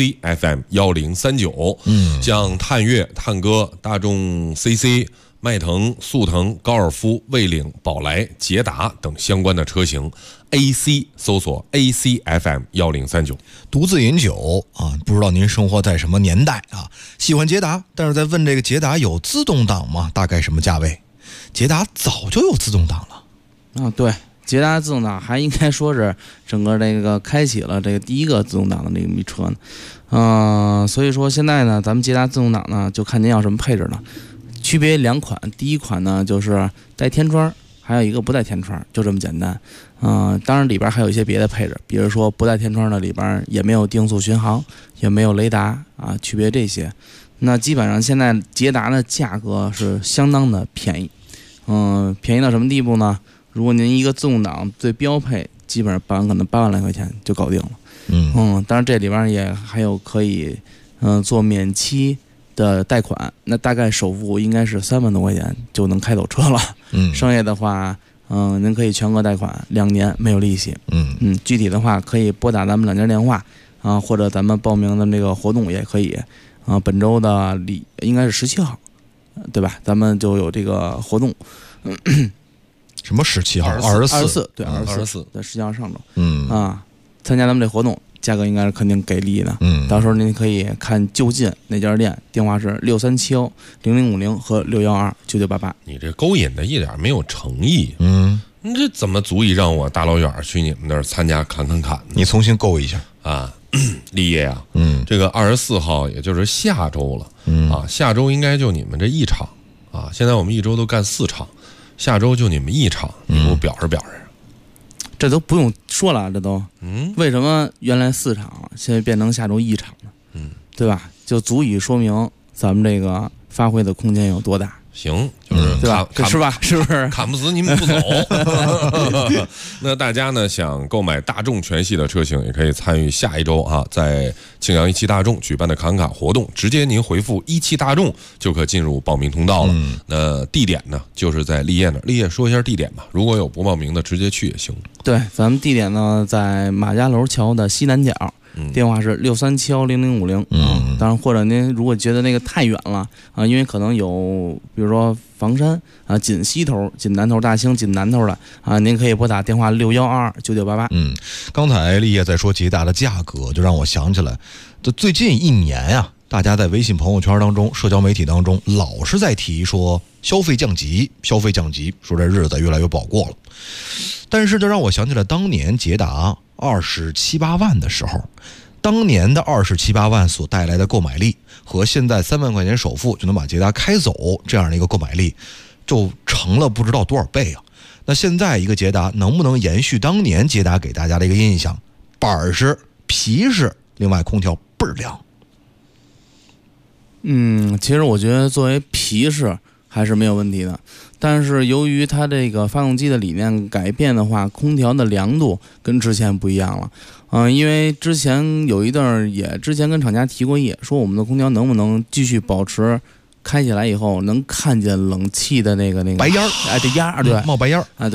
ACFM1039，像探岳、探歌、大众 CC、迈腾、速腾、高尔夫、蔚领、宝来、捷达等相关的车型 ，AC 搜索 ACFM1039。 独自饮酒啊，不知道您生活在什么年代啊？喜欢捷达，但是在问这个捷达有自动挡吗？大概什么价位？捷达早就有自动挡了。 对，捷达自动挡还应该说是整个这个开启了这个第一个自动挡的这个车呢。所以说现在呢，咱们捷达自动挡呢，就看您要什么配置呢。区别2款，第一款呢就是带天窗，还有一个不带天窗，就这么简单。当然里边还有一些别的配置，比如说不带天窗的里边也没有定速巡航，也没有雷达啊，区别这些。那基本上现在捷达的价格是相当的便宜，便宜到什么地步呢？如果您一个自动挡最标配，基本上可能8万来块钱就搞定了。当然这里边也还有可以做免期的贷款，那大概首付应该是3万多块钱就能开走车了。剩下的话，您可以全额贷款，2年没有利息。具体的话可以拨打咱们2家电话啊，或者咱们报名的这个活动也可以。本周的应该是17号，对吧？咱们就有这个活动。 什么17号？24， 对，24，对，17号上周。参加咱们这活动。价格应该是肯定给力的，到时候您可以看就近那家店，电话是63710050和6129988。 你这勾引的一点没有诚意，你这怎么足以让我大老远去你们那儿参加砍呢？ 你重新勾一下啊，立业啊，这个24号也就是下周了，下周应该就你们这一场啊，现在我们一周都干4场，下周就你们一场，你给我表示表示。 这都不用说了，这都，为什么原来4场，现在变成下周1场呢？对吧？就足以说明咱们这个发挥的空间有多大。 行，就是对吧？是吧？是不是？ 砍不死你们不走。那大家呢想购买大众全系的车型，也可以参与下一周啊，在庆阳一汽大众举办的砍卡活动，直接您回复一汽大众就可进入报名通道了。那地点呢，就是在立业那儿。立业说一下地点吧，如果有不报名的，直接去也行。 对，咱们地点呢在马家楼桥的西南角。电话是63710050。当然，或者您如果觉得那个太远了啊，因为可能有比如说房山啊、锦西头、锦南头、大兴、锦南头的啊，您可以拨打电话6129988。 刚才立业在说捷达的价格，就让我想起来，这最近1年呀，大家在微信朋友圈当中、社交媒体当中，老是在提说消费降级，消费降级，说这日子越来越不好过了。但是这让我想起来当年捷达27、8万的时候，当年的27、8万所带来的购买力和现在3万块钱首付就能把捷达开走这样的一个购买力，就成了不知道多少倍啊！那现在一个捷达能不能延续当年捷达给大家的一个印象？板实、皮实，另外空调倍儿亮。 其实我觉得作为皮实还是没有问题的，但是由于它这个发动机的理念改变的话，空调的凉度跟之前不一样了。因为之前有一段之前跟厂家提过意，说我们的空调能不能继续保持开起来以后能看见冷气的那个白烟这烟对， 冒白烟对，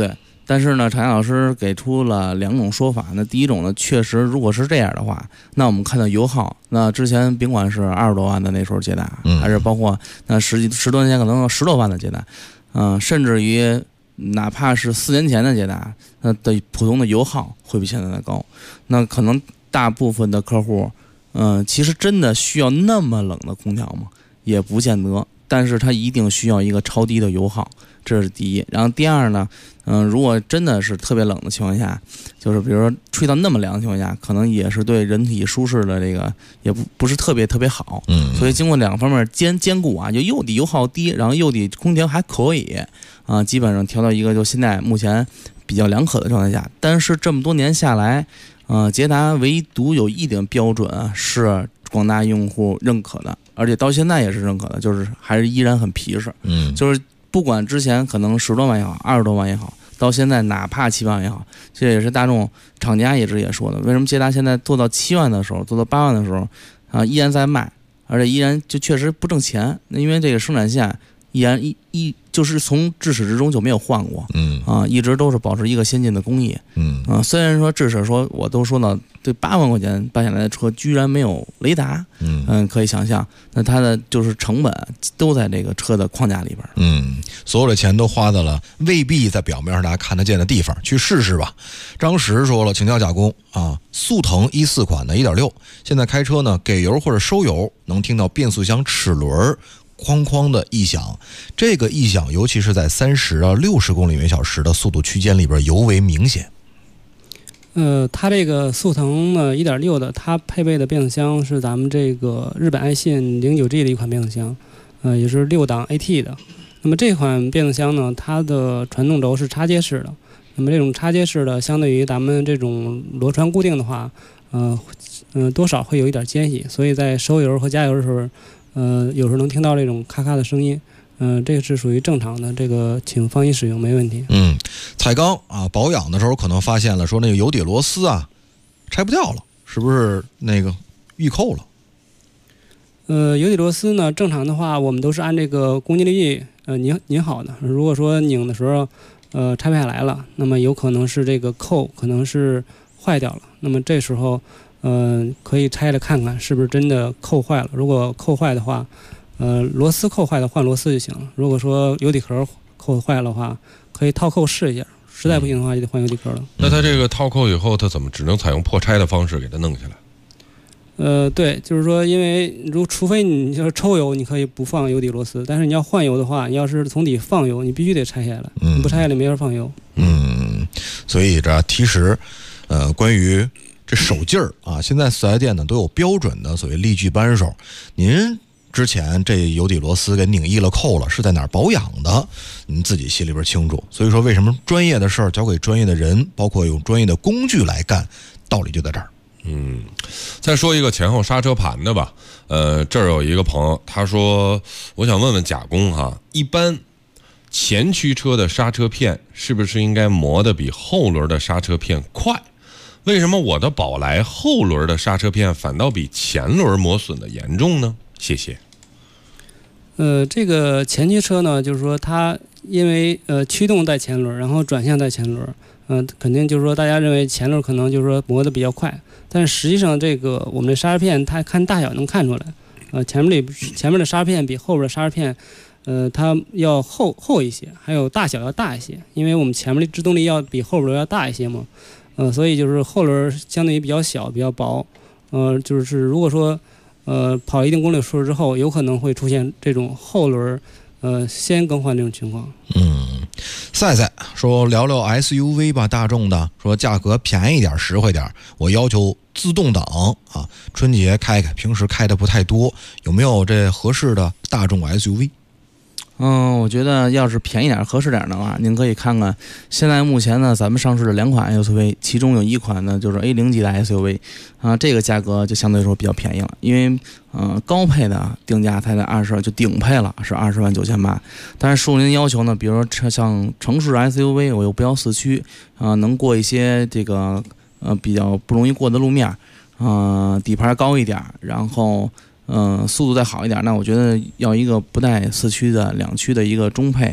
但是呢，常阳老师给出了2种说法。那第一种呢，确实如果是这样的话，那我们看到油耗，那之前甭管是20多万的那时候捷达，还是包括那10多年前可能有10多万的捷达，甚至于哪怕是4年前的捷达，那的普通的油耗会比现在的高。那可能大部分的客户，其实真的需要那么冷的空调吗？也不见得，但是它一定需要一个超低的油耗，这是第一。然后第二呢，如果真的是特别冷的情况下，就是比如说吹到那么凉的情况下，可能也是对人体舒适的这个也不是特别好。所以经过2个方面兼顾啊，就又得油耗低，然后又得空调还可以啊，基本上调到一个就现在目前比较良可的状态下。但是这么多年下来，捷达唯独有一点标准是广大用户认可的，而且到现在也是认可的，就是还是依然很皮实。就是不管之前可能10多万也好，20多万也好，到现在哪怕7万也好，这也是大众厂家一直也说的。为什么捷达现在做到7万的时候，做到8万的时候依然在卖，而且依然就确实不挣钱？那因为这个生产线依然就是从至始至终就没有换过，一直都是保持一个先进的工艺，虽然说至少说我都说到对8万块钱办下来的车居然没有雷达，可以想象，那它的就是成本都在这个车的框架里边， 所有的钱都花到了未必在表面上大家看得见的地方，去试试吧。张石说了，请教加工啊，速腾14款的 1.6， 现在开车呢，给油或者收油能听到变速箱齿轮哐哐的异响，这个异响尤其是在30到60公里每小时的速度区间里边尤为明显。 它这个速腾呢 1.6 的，它配备的变速箱是咱们这个日本爱信 09G 的一款变速箱，也是6档 AT 的。那么这款变速箱呢，它的传动轴是插接式的。那么这种插接式的，相对于咱们这种螺栓固定的话，多少会有一点间隙，所以在收油和加油的时候，有时候能听到这种咔咔的声音，这个是属于正常的，这个请放心使用，没问题。 彩钢啊，保养的时候可能发现了，说那个油底螺丝啊拆不掉了，是不是那个预扣了？ 油底螺丝呢，正常的话我们都是按这个公斤力拧好的。如果说拧的时候拆不下来了，那么有可能是这个扣可能是坏掉了，那么这时候可以拆了看看是不是真的扣坏了。如果扣坏的话，螺丝扣坏的换螺丝就行了。如果说油底壳扣坏了的话，可以套扣试一下，实在不行的话就得换油底壳了。 那它这个套扣以后，它怎么只能采用破拆的方式给它弄下来？ 对，就是说，因为除非你就是抽油，你可以不放油底螺丝，但是你要换油的话，你要是从底放油，你必须得拆下来，你不拆下来没法放油。 所以这其实，关于这手劲儿啊，现在4S店呢都有标准的所谓力矩扳手。您之前这油底螺丝给拧一了扣了，是在哪儿保养的？您自己心里边清楚。所以说，为什么专业的事儿交给专业的人，包括用专业的工具来干，道理就在这儿。 再说一个前后刹车盘的吧。这儿有一个朋友，他说，我想问问甲工哈，一般前驱车的刹车片是不是应该磨得比后轮的刹车片快？为什么我的宝来后轮的刹车片反倒比前轮磨损的严重呢？谢谢。 这个前驱车呢，就是说它因为驱动在前轮，然后转向在前轮，肯定就是说大家认为前轮可能就是说磨得比较快，但是实际上这个我们的刹车片它看大小能看出来，前面的刹车片比后边的刹车片它要厚一些，还有大小要大一些，因为我们前面的制动力要比后轮要大一些嘛，所以就是后轮相对于比较小比较薄，就是如果说跑一定公里数之后，有可能会出现这种后轮先更换这种情况。 赛赛说聊聊 SUV 吧，大众的说价格便宜点实惠点，我要求自动挡啊，春节开开，平时开的不太多，有没有这合适的大众 SUV？ 我觉得要是便宜点合适点的话，您可以看看现在目前呢咱们上市的2款 SUV， 其中有一款呢就是 A0 级的 SUV 这个价格就相对来说比较便宜了，因为高配的定价才在20，就顶配了是20.98万，但是属您要求呢，比如说像城市 SUV 我又不要4驱能过一些这个比较不容易过的路面底盘高一点，然后速度再好一点，那我觉得要一个不带4驱的2驱的一个中配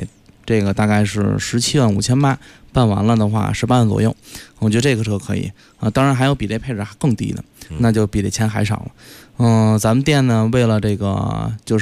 这个大概是17.5万，办完了的话18万左右，我觉得这个车可以啊。当然还有比这配置更低的，那就比这钱还少了。咱们店呢为了这个就是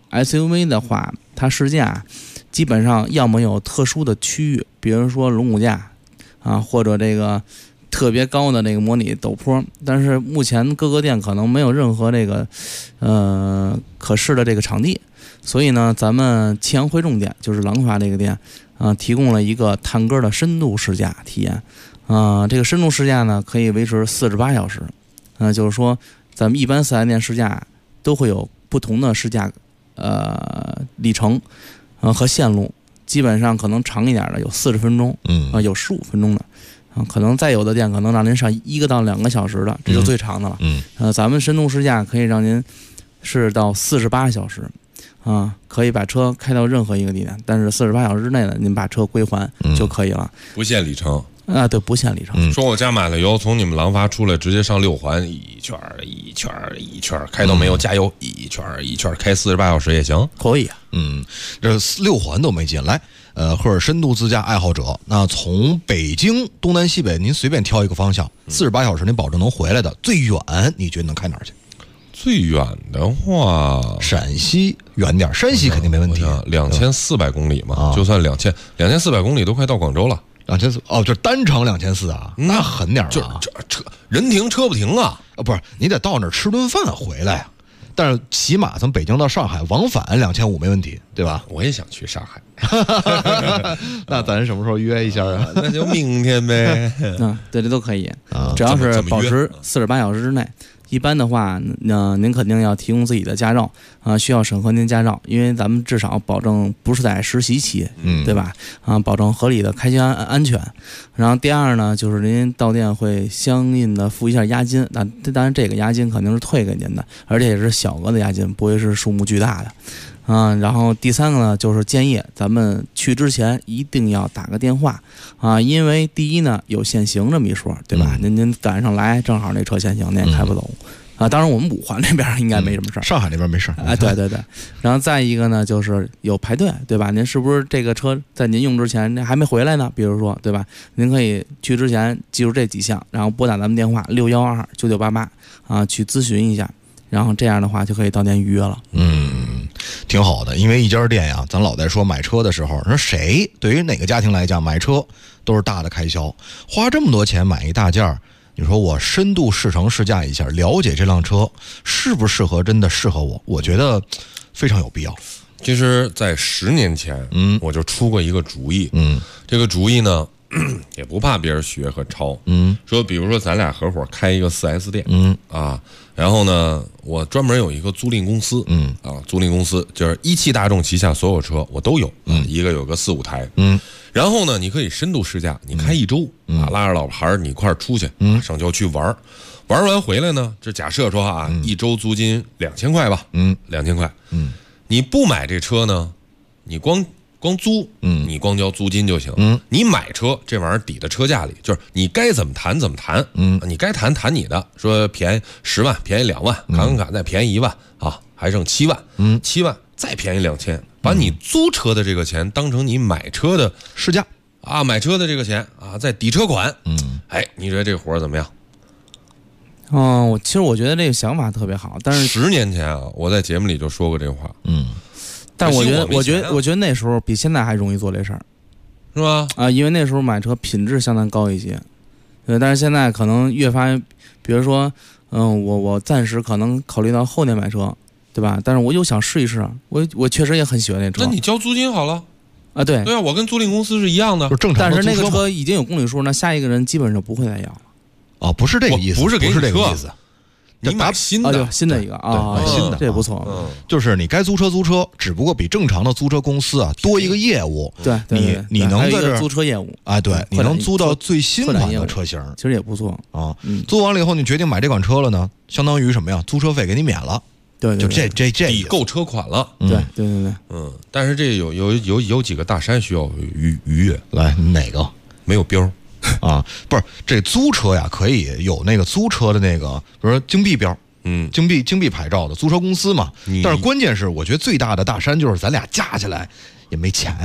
SUV 的话，它试驾基本上要么有特殊的区域，比如说龙骨架啊，或者这个特别高的那个模拟陡坡，但是目前各个店可能没有任何这个可试的这个场地，所以呢，咱们祁阳汇众店就是廊坊这个店提供了一个探戈的深度试驾体验。这个深度试驾呢可以维持48小时，就是说咱们一般4S店试驾都会有不同的试驾里程和线路，基本上可能长一点的有40分钟，有15分钟的。可能再有的店可能让您上1个到2个小时的，这就最长的了。咱们深度试驾可以让您试到48小时，可以把车开到任何一个地点，但是48小时之内呢，您把车归还就可以了， 不限里程。 对，不限里程。 说我加满了油，从你们廊坊出来，直接上6环，一圈开到没有加油，一圈开48小时也行， 可以啊。 这6环都没进来。或者深度自驾爱好者，那从北京东南西北，您随便挑一个方向，48小时您保证能回来的。最远你觉得能开哪儿去？ 最远的话， 陕西远点，山西肯定没问题。 2400公里嘛，就算2400公里都快到广州了。 2400就单程2400啊，那狠点儿啊！ 这车人停车不停啊！ 不是，你得到那儿吃顿饭回来啊。但是起码从北京到上海往返2500没问题，对吧？ 我也想去上海， 那咱什么时候约一下啊？ 那就明天呗。 对，这都可以，只要是保持48小时之内。一般的话，您肯定要提供自己的驾照需要审核您驾照，因为咱们至少保证不是在实习期，对吧？保证合理的开箱安全。然后第二呢，就是您到店会相应的付一下押金，那当然这个押金肯定是退给您的，而且也是小额的押金，不会是数目巨大的。然后第三个呢，就是建议咱们去之前一定要打个电话因为第一呢有限行这么一说，对吧？您赶上来正好那车限行，您也开不走当然我们5环那边应该没什么事儿， 上海那边没事儿。 对。然后再一个呢，就是有排队，对吧？您是不是这个车在您用之前还没回来呢？比如说，对吧？您可以去之前记住这几项，然后拨打咱们电话6129988去咨询一下，然后这样的话就可以到店预约了。 挺好的，因为一家店呀，咱老在说买车的时候，说谁对于哪个家庭来讲买车都是大的开销，花这么多钱买一大件，你说我深度试乘试驾一下，了解这辆车是不是真的适合我，我觉得非常有必要。 其实在10年前我就出过一个主意，这个主意呢也不怕别人学和抄，说比如说咱俩合伙开一个4S 店，然后呢我专门有一个租赁公司，租赁公司就是一汽大众旗下所有车我都有，一个有个4-5台，然后呢你可以深度试驾，你开1周，拉着老牌你一块出去，上郊区玩完回来呢，这假设说1周租金2000块吧，2000块，你不买这车呢，你光租，你光交租金就行。你买车这玩意儿抵在车价里，就是你该怎么谈怎么谈。你该谈你的，说便宜10万，便宜2万，卡再便宜1万还剩7万，7万再便宜2000，把你租车的这个钱当成你买车的试驾买车的这个钱再抵车款。你觉得这个活怎么样？ 其实我觉得这个想法特别好，但是 10年前我在节目里就说过这话。 但我觉得那时候比现在还容易做这事儿， 是吧？ 因为那时候买车品质相当高一些，但是现在可能越发，比如说，我暂时可能考虑到后年买车，对吧？但是我又想试一试，我确实也很喜欢那车。 那你交租金好了对啊，我跟租赁公司是一样的， 就正常的租车。 但是那个车已经有公里数，那下一个人基本上不会再要了。 不是这个意思， 不是这个意思。你买新的， 新的一个新的， 这也不错。 就是你该租车，只不过比正常的租车公司多一个业务。 对， 你能在这租车业务对，你能租到最新款的车型， 其实也不错租完了以后，你决定买这款车了呢，相当于什么呀？租车费给你免了。 对， 就这抵购车款了。 对。 但是这有几个大山需要逾越。 来，哪个？ 没有标。 不是，这租车呀，可以有那个租车的那个，比如说京 B 标，京 B 牌照的租车公司嘛。但是关键是，我觉得最大的大山就是咱俩加起来也没钱啊。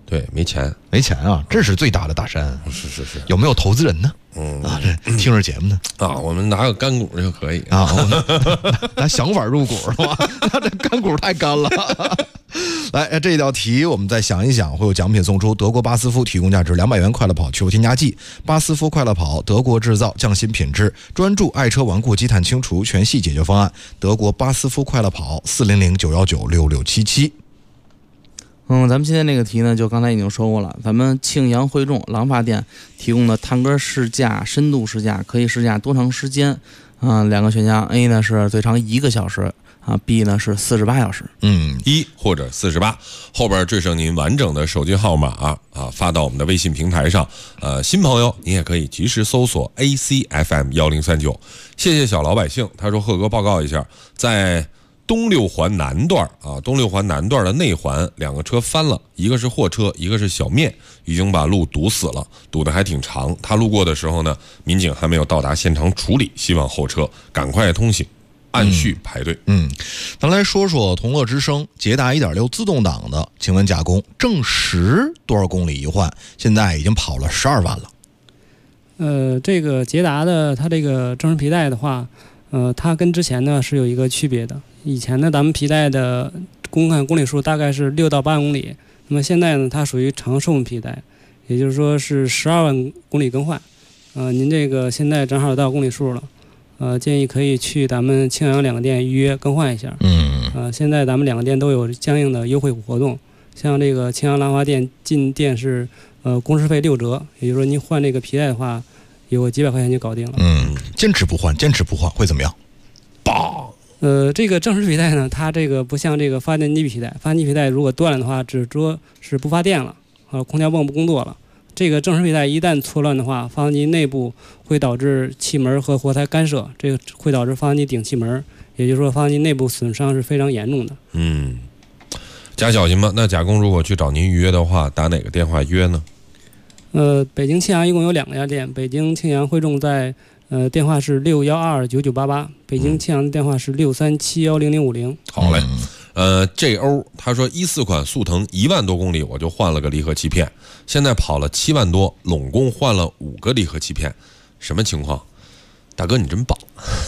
对，没钱啊，这是最大的大山。 是， 有没有投资人呢？这听着节目呢啊，我们拿个干股就可以啊，拿想法入股是吧？这干股太干了。来，这道题我们再想一想，会有奖品送出：德国巴斯夫提供价值200元快乐跑汽油添加剂，巴斯夫快乐跑，德国制造，匠心品质，专注爱车顽固积碳清除全系解决方案。德国巴斯夫快乐跑，400-919-6677。 咱们今天这个题呢，就刚才已经说过了。咱们庆阳汇众廊坊店提供的探歌试驾、深度试驾，可以试驾多长时间？2个选项 ，A 呢是最长1个小时，B 呢是48小时。 1或者48，后边缀上您完整的手机号码发到我们的微信平台上。新朋友您也可以及时搜索 ACFM1039。谢谢小老百姓，他说贺哥报告一下，在东六环南段东六环南段的内环2个车翻了，一个是货车，一个是小面，已经把路堵死了，堵得还挺长。他路过的时候呢，民警还没有到达现场处理，希望后车赶快通行，按序排队。 咱来说说同乐之声捷达 1.6 自动挡的，请问贾工正时多少公里一换？现在已经跑了12万了。 这个捷达的它这个正时皮带的话，它跟之前呢是有一个区别的。以前呢，咱们皮带的公看公里数大概是6到8万公里，那么现在呢，它属于长寿皮带，也就是说是12万公里更换。您这个现在正好到公里数了，建议可以去咱们庆阳2个店预约更换一下。现在咱们2个店都有相应的优惠活动，像这个庆阳兰花店进店是工时费6折，也就是说您换这个皮带的话，有个几百块钱就搞定了。 坚持不换会怎么样？ 这个正时皮带呢，它这个不像这个发电机皮带，发电机皮带如果断了的话，只说是不发电了，空调泵不工作了。这个正时皮带一旦错乱的话，发动机内部会导致气门和活塞干涉，这个会导致发动机顶气门，也就是说发动机内部损伤是非常严重的。 加小心吧。那贾工如果去找您预约的话，打哪个电话约呢？ 北京庆阳一共有2家店，北京庆阳汇众在电话是6129988，北京庆阳的电话是637100050。 好嘞。JO 他说14款速腾1万多公里我就换了个离合器片，现在跑了7万多，拢共换了5个离合器片，什么情况？大哥你真棒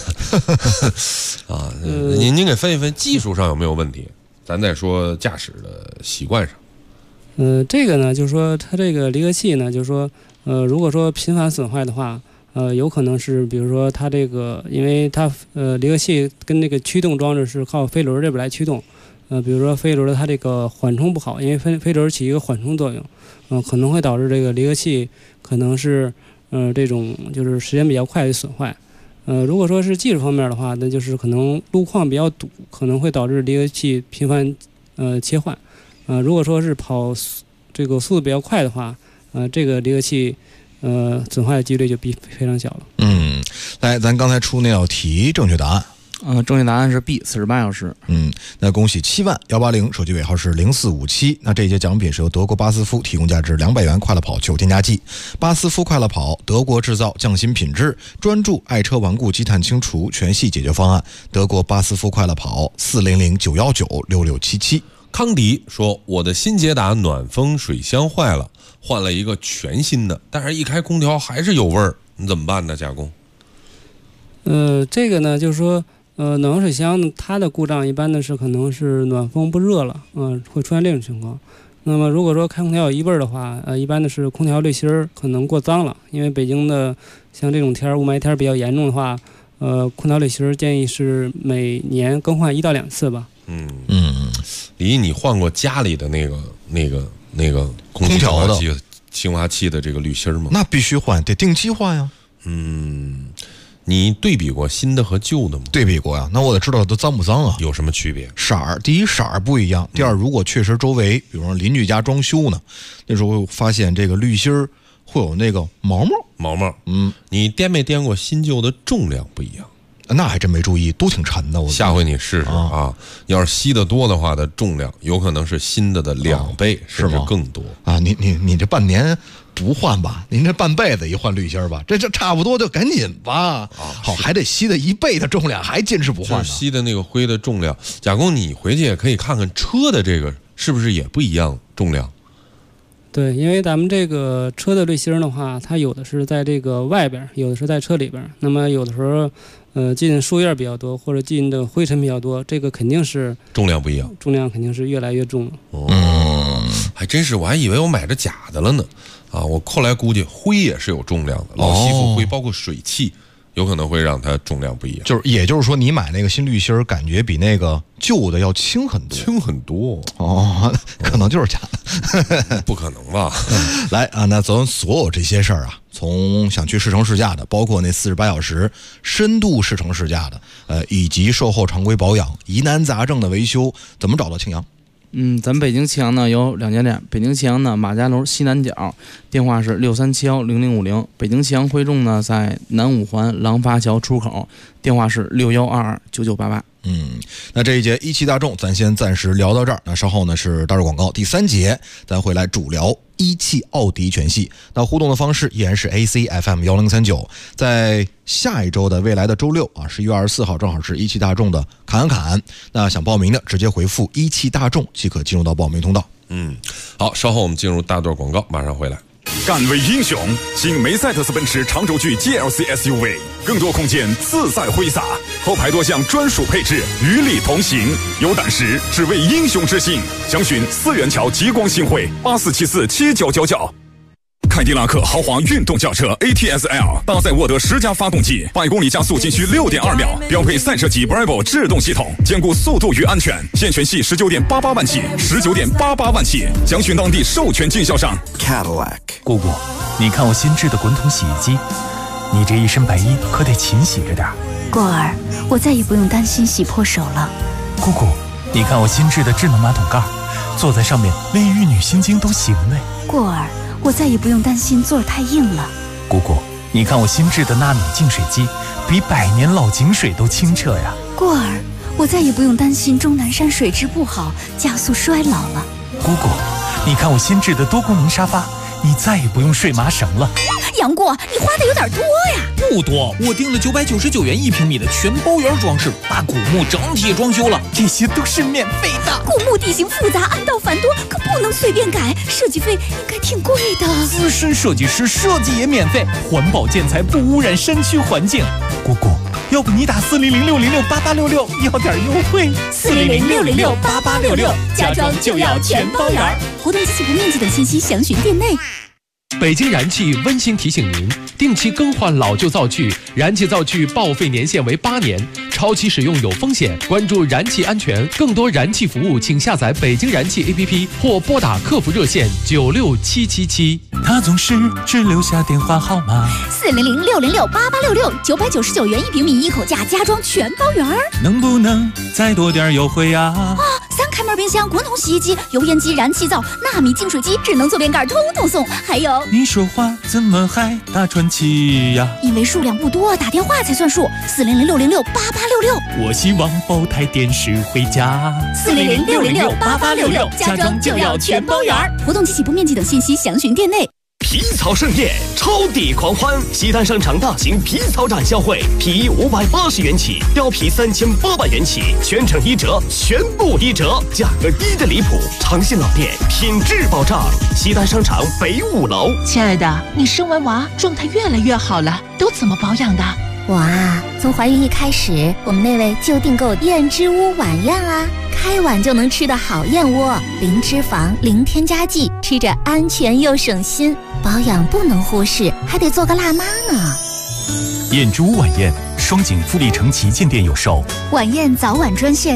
您给分析分析技术上有没有问题，咱再说驾驶的习惯上。 这个呢就是说它这个离合器呢就是说如果说频繁损坏的话，有可能是比如说它这个因为它离合器跟那个驱动装置是靠飞轮这边来驱动，比如说飞轮的它这个缓冲不好，因为飞轮起一个缓冲作用，可能会导致这个离合器可能是这种就是时间比较快的损坏。如果说是技术方面的话，那就是可能路况比较堵，可能会导致离合器频繁切换。如果说是跑这个速度比较快的话，这个离合器损坏的几率就非常小了。 来，咱刚才出那道题正确答案。 正确答案是 B 48小时。 那恭喜7万180，手机尾号是0457。那这些奖品是由德国巴斯夫提供价值200元快乐跑汽油添加剂，巴斯夫快乐跑，德国制造，匠心品质，专注爱车顽固积碳清除全系解决方案。德国巴斯夫快乐跑，400-919-6677。 康迪说，我的新捷达暖风水箱坏了，换了一个全新的，但是一开空调还是有味儿，你怎么办呢，贾工？ 这个呢就是说暖风水箱呢，它的故障一般的是可能是暖风不热了，会出现这种情况。那么如果说开空调有异味的话，一般的是空调滤芯儿可能过脏了，因为北京的像这种天雾霾天比较严重的话，空调滤芯儿建议是每年更换1到2次吧。 李，你换过家里的那个空调的净化器的这个滤芯吗？ 那必须换，得定期换呀。 你对比过新的和旧的吗？ 对比过呀，那我得知道它脏不脏啊？ 有什么区别？ 色儿，第一色儿不一样，第二如果确实周围，比如说邻居家装修呢，那时候发现这个滤芯儿会有那个毛毛。 你掂没掂过新旧的重量不一样？ 那还真没注意，都挺沉的。 下回你试试啊！要是吸的多的话，的重量有可能是新的2倍，甚至更多啊！你这半年不换吧？您这半辈子一换滤芯吧，这差不多就赶紧吧。好，还得吸的1倍的重量，还坚持不换呢。 吸的那个灰的重量，贾工，你回去也可以看看车的这个是不是也不一样重量。 对，因为咱们这个车的滤芯的话，它有的是在这个外边，有的是在车里边。那么有的时候，进树叶比较多，或者进的灰尘比较多，这个肯定是重量不一样， 重量肯定是越来越重了。 还真是，我还以为我买着假的了呢。啊，我后来估计灰也是有重量的，老西服灰包括水汽。有可能会让它重量不一样， 也就是说，你买那个新滤芯儿，感觉比那个旧的要轻很多， 轻很多哦，可能就是假的，不可能吧？ 来啊，那咱所有这些事儿啊，从想去试乘试驾的，包括那48小时深度试乘试驾的，以及售后常规保养、疑难杂症的维修，怎么找到庆阳？ 咱北京庆阳呢有2家店，北京庆阳呢马家楼西南角，电话是63710050；北京庆阳汇众呢在南五环廊坊桥出口，电话是61229988。 那这一节一汽大众咱先暂时聊到这儿，那稍后呢是大热广告，第3节咱会来主聊一汽奥迪全系。那互动的方式依然是 ACFM1039，在下一周的未来的周六啊，11月24号正好是一汽大众的侃侃。那想报名的直接回复一汽大众即可进入到报名通道。 好，稍后我们进入大段广告，马上回来。 敢为英雄，新梅赛德斯奔驰长轴距 GLC SUV， 更多空间自在挥洒，后排多项专属配置与你同行。有胆识，只为英雄之心。详询4元桥极光新汇84747999。凯迪拉克豪华运动轿车 ATS-L 搭载沃德10加发动机，100公里加速仅需6.2秒，标配赛车级 Bravo 制动系统，兼顾速度与安全。现全系19.88万起，19.88万起。详询当地授权经销商 Cadillac。姑姑，你看我新制的滚筒洗衣机，你这一身白衣可得勤洗着点。 过儿，我再也不用担心洗破手了。 姑姑，你看我新制的智能马桶盖，坐在上面连玉女心经都行嘞。 过儿，我再也不用担心座儿太硬了。 姑姑，你看我新制的纳米净水机，比100年老井水都清澈呀。 过儿，我再也不用担心终南山水质不好，加速衰老了。 姑姑，你看我新制的多功能沙发，你再也不用睡麻绳了。 杨过，你花的有点多呀。 不多，我订了999元1平米的全包圆装饰，把古墓整体装修了，这些都是免费的。 古墓地形复杂，暗道繁多，可不能随便改，设计费应该挺贵的。 资深设计师设计也免费，环保建材不污染山区环境。姑姑，要不你打4006068866要点优惠。 4006068866，家装就要全包圆。活动机器不面积等信息详询店内。 北京燃气温馨提醒您，定期更换老旧灶具，燃气灶具报废年限为8年，超期使用有风险。关注燃气安全，更多燃气服务，请下载北京燃气 APP 或拨打客服热线96777。 他总是只留下电话号码 4006068866，999元1平米，一口价，家装全包圆。 能不能再多点优惠呀？ 3开门冰箱、滚筒洗衣机、油烟机、燃气灶、纳米净水机、智能坐便盖，通通送。还有， 你说话怎么还大喘气呀？ 因为数量不多，打电话才算数。4006068866。 我希望包台电视回家。 4006068866，家装就要全包圆。活动机器不面积等信息详询店内。 皮草盛宴，超抵狂欢！西单商场大型皮草展销会，皮衣580元起，貂皮3800元起，全程1折，全部1折，价格低得离谱。诚信老店，品质保障。西单商场北5楼。 亲爱的，你生完娃状态越来越好了，都怎么保养的？ 我啊，从怀孕一开始，我们那位就订购燕之屋晚宴啊，开碗就能吃的好燕窝，零脂肪，零添加剂，吃着安全又省心。保养不能忽视，还得做个辣妈呢。 燕之屋晚宴，双井富力城旗舰店有售。 晚宴早晚专线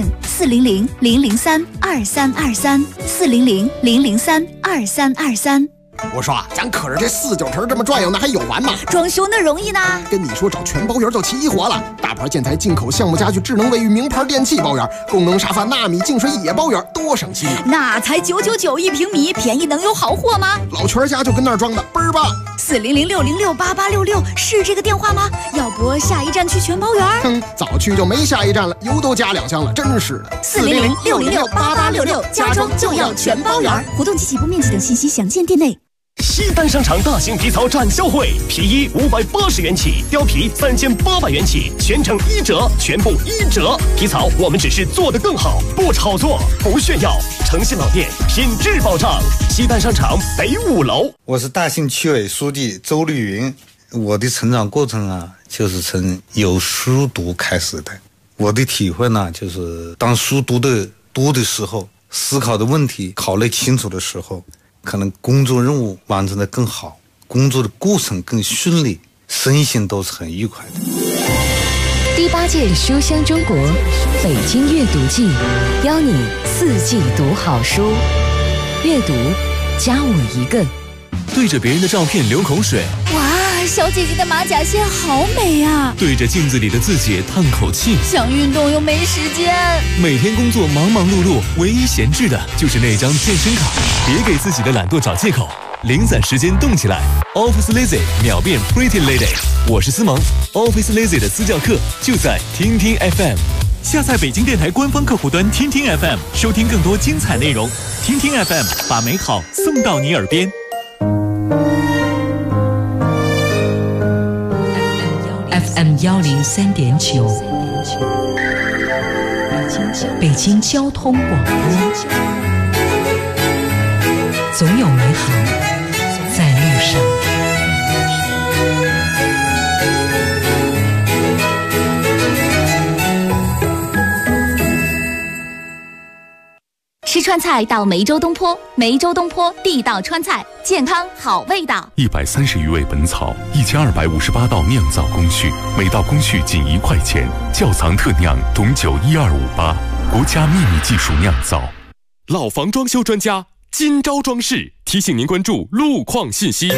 400-003-2323，400-003-2323。 我说啊，咱可是这49城这么转悠，那还有完吗？ 装修那容易呢。 跟你说，找全包圆就齐活了。大牌建材、进口橡木家具、智能卫浴、名牌电器包圆，功能沙发、纳米净水也包圆，多省心。 那才9991平米，便宜能有好货吗？ 老全家就跟那儿装的，倍儿棒。 400-606-8866是这个电话吗？要不下一站去全包圆？ 早去就没下一站了，油都加2箱了，真是的。 400-606-8866，家装就要全包圆。 活动机器不面积等信息详见店内。 西单商场大型皮草展销会，皮衣580元起，貂皮3800元起，全程1折，全部1折。皮草我们只是做得更好，不炒作，不炫耀。诚信老店，品质保障。西单商场北5楼。 我是大兴区委书记周绿云。我的成长过程啊，就是从有书读开始的。我的体会呢，就是当书读的多的时候，思考的问题考虑清楚的时候，可能工作任务完成的更好，工作的过程更顺利，身心都是很愉快的。 第8届书香中国北京阅读季，邀你4季读好书，阅读加我一个。 对着别人的照片流口水， 哇，小姐姐的马甲线好美啊！ 对着镜子里的自己叹口气， 想运动又没时间。 每天工作忙忙碌碌，唯一闲置的就是那张健身卡。别给自己的懒惰找借口，零散时间动起来。Office Lazy 秒变 Pretty Lady。我是思萌 ，Office Lazy 的私教课就在听听 FM。 下载北京电台官方客户端听听 FM， 收听更多精彩内容。听听 FM， 把美好送到你耳边。 FM 103.9，北京交通广播，总有美好在路上。 吃川菜到梅州东坡，梅州东坡地道川菜，健康好味道。 130余味本草，1258道酿造工序，每道工序仅1块钱，窖藏特酿董酒12588，国家秘密技术酿造。 老房装修专家金招装饰提醒您关注路况信息。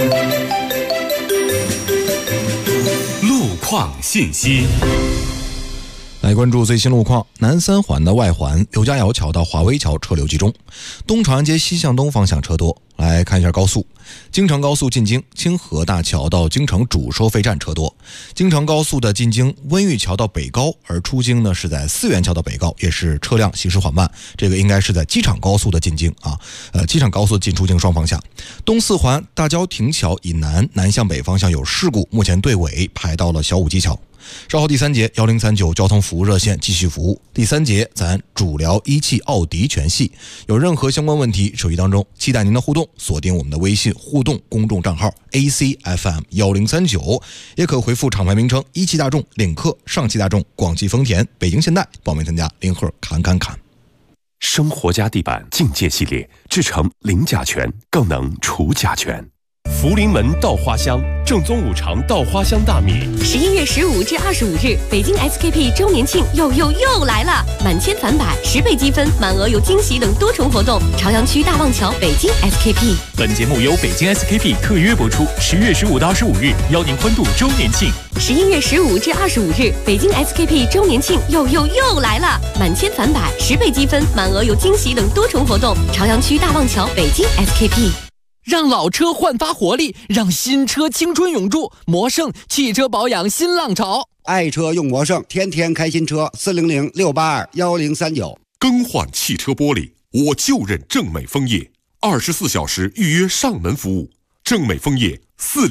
路况信息。 来关注最新路况，南3环的外环刘家窑桥到华威桥车流集中，东长安街西向东方向车多。来看一下高速，京承高速进京清河大桥到京承主收费站车多，京承高速的进京温榆桥到北高，而出京呢是在四元桥到北高，也是车辆行驶缓慢。这个应该是在机场高速的进京啊，机场高速进出京双方向。东4环大郊亭桥以南向北方向有事故，目前队尾排到了小武基桥。稍后第3节1039交通服务热线继续服务。第3节咱主聊一汽奥迪全系，有任何相关问题手机当中，期待您的互动，锁定我们的微信互动公众账号 ACFM1039，也可回复厂牌名称一汽大众、领克、上汽大众、广汽丰田、北京现代，报名参加零盒侃。 生活家地板境界系列制成零甲醛，更能除甲醛。福临门稻花香，正宗5常稻花香大米。 11月15至25日，北京 SKP 周年庆又来了！满千返百，10倍积分，满额有惊喜等多重活动。朝阳区大望桥北京 SKP。 本节目由北京 SKP 特约播出。10月15到25日，邀您欢度周年庆。 11月15至25日，北京 SKP 周年庆又来了！满千返百，10倍积分，满额有惊喜等多重活动。朝阳区大望桥北京 SKP。 让老车焕发活力，让新车青春永驻。魔胜汽车保养新浪潮， 爱车用魔胜，天天开新车，400-682-1039。 更换汽车玻璃，我就认正美枫叶，24小时预约上门服务。正美枫叶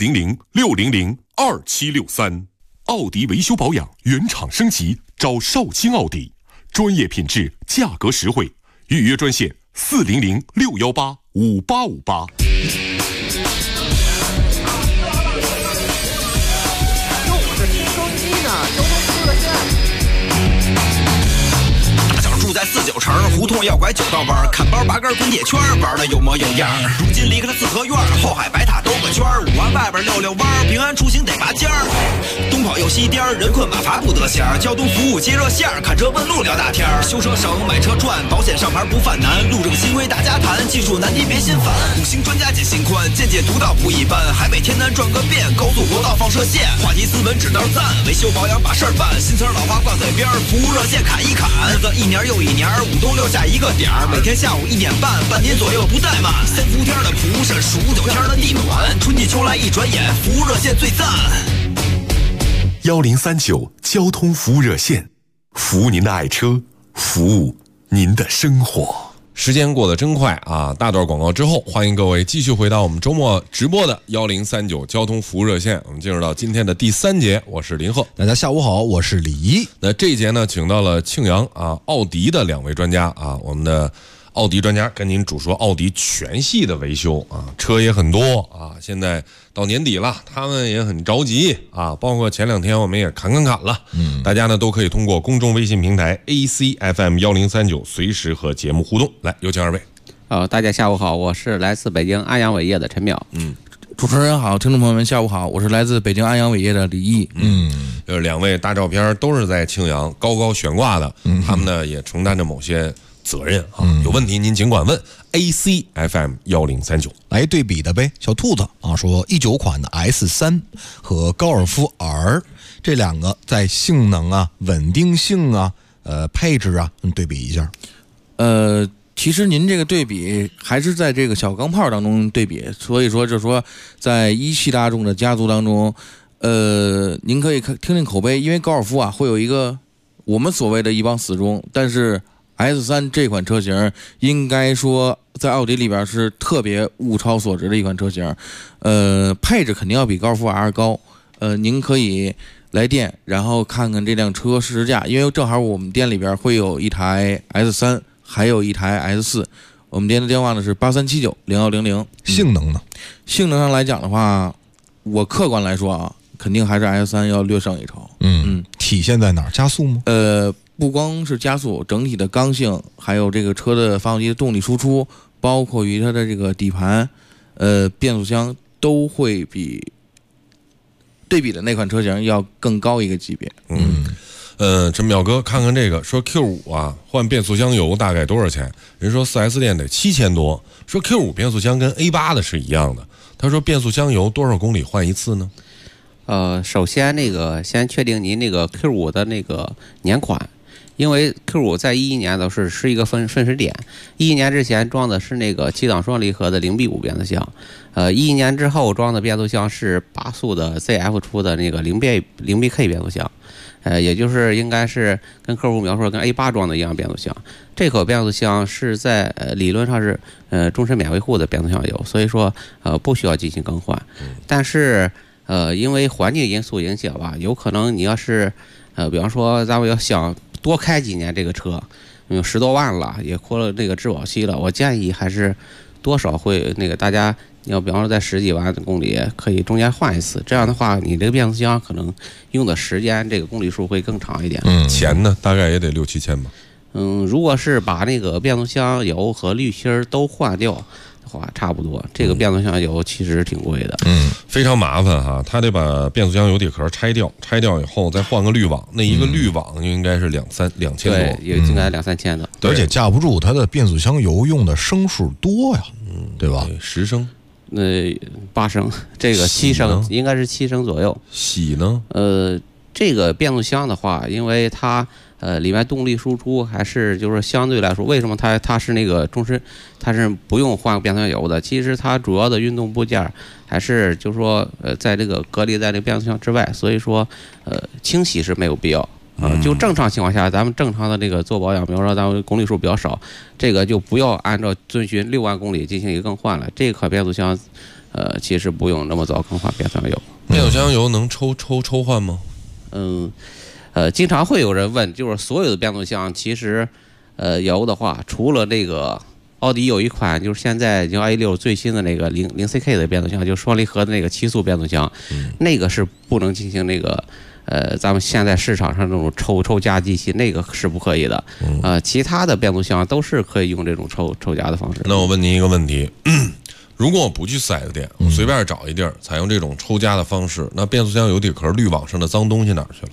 400-600-2763。奥迪维修保养原厂升级，找少卿奥迪，专业品质，价格实惠。预约专线400-618-5858。 住在49城胡同要拐9道弯，看包拔根滚铁圈，玩的有模有样。如今离开了四合院，后海白塔兜个圈，5环外边溜溜弯，平安出行得拔尖儿。东跑又西颠，人困马乏不得闲。交通服务接热线，看车问路聊大天。修车省，买车赚，保险上牌不犯难。路政新规大家谈，技术难题别心烦。5星专家解心宽，见解独到不一般。海北天南转个遍，高速国道放射线。话题斯文指道赞，维修保养把事儿办。新词老话挂嘴边，服务热线砍一砍。日子1年又1年，5东6下一个点儿，每天下午1点半，半年左右不怠慢。3伏天的蒲扇，数9天的地暖，春季秋来一转眼，服务热线最赞。 1039交通服务热线，服务您的爱车，服务您的生活。 时间过得真快啊！大段广告之后，欢迎各位继续回到我们周末直播的1039交通服务热线。我们进入到今天的第3节，我是林鹤。 大家下午好，我是李一。 那这一节呢，请到了庆阳奥迪的2位专家啊，我们的奥迪专家跟您主说奥迪全系的维修啊，车也很多啊，现在到年底了，他们也很着急啊，包括前2天我们也砍了，大家呢都可以通过公众微信平台 ACFM1039随时和节目互动。来，有请2位。 大家下午好，我是来自北京安阳伟业的陈淼。 主持人好，听众朋友们下午好，我是来自北京安阳伟业的李毅。 就是2位大照片都是在庆阳高高悬挂的，他们呢也承担着某些责任啊，有问题您尽管问 ACFM1039 来对比的呗。小兔子啊说19款的 S3 和高尔夫 R 这2个在性能啊、稳定性啊、配置啊，对比一下。 其实您这个对比还是在这个小钢炮当中对比，所以说就是说在17大众的家族当中，您可以听听口碑，因为高尔夫啊会有一个我们所谓的一帮死忠，但是S3 这款车型应该说在奥迪里边是特别物超所值的一款车型，配置肯定要比高尔夫 R 高，您可以来店然后看看这辆车试驾，因为正好我们店里边会有一台 S3 还有一台 S4， 我们店的电话呢是83790100。 性能呢？ 性能上来讲的话，我客观来说啊，肯定还是 S3 要略胜一筹。 体现在哪儿？加速吗？ 不光是加速，整体的刚性，还有这个车的发动机的动力输出，包括于它的这个底盘，变速箱都会比对比的那款车型要更高一个级别。 陈淼哥，看看这个，说 Q5 啊换变速箱油大概多少钱？人说 4S 店得7000多，说 Q5 变速箱跟 A8 的是一样的。他说变速箱油多少公里换一次呢？ 首先先确定您那个 Q5 的那个年款。因为 Q5 在11年都是一个分时点，11年之前装的是那个7档双离合的0B5 变速箱，11年之后装的变速箱是8速的 ZF 出的那个0BK 变速箱，也就是应该是跟客户描述跟 A8 装的一样变速箱。这口变速箱是在理论上是终身免维护的变速箱油，所以说不需要进行更换。但是因为环境因素影响吧，有可能你要是比方说咱们要想多开几年这个车，10多万了，也过了这个质保期了，我建议还是多少会大家要比方说在10几万公里可以中间换一次，这样的话你这个变速箱可能用的时间这个公里数会更长一点。 钱呢大概也得6-7千吧。 如果是把那个变速箱油和滤芯都换掉的话，差不多这个变速箱油其实挺贵的， 非常麻烦哈，他得把变速箱油底壳拆掉以后再换个滤网，那一个滤网就应该是2000多， 对，也应该2-3千的， 而且架不住它的变速箱油用的升数多呀，对吧 ？10升 ，8升，这个7升，应该是7升左右。 洗呢？ 这个变速箱的话，因为它里面动力输出还是就是相对来说，为什么它是那个终身，它是不用换变速箱油的？其实它主要的运动部件还是就是说在这个隔离在这个变速箱之外，所以说清洗是没有必要。就正常情况下，咱们正常的这个做保养，比如说咱们公里数比较少，这个就不要按照遵循6万公里进行一个更换了。这款变速箱其实不用那么早更换变速箱油。 变速箱油能抽换吗？ 经常会有人问，就是所有的变速箱其实油的话，除了那个奥迪有一款就是现在就 A6 最新的那个0CK 的变速箱，就是双离合的那个7速变速箱，那个是不能进行那个咱们现在市场上这种抽加机器，那个是不可以的。其他的变速箱都是可以用这种抽加的方式。 那我问您一个问题，如果我不去4S店，我随便找一地儿采用这种抽加的方式，那变速箱油底壳滤网上的脏东西哪儿去了？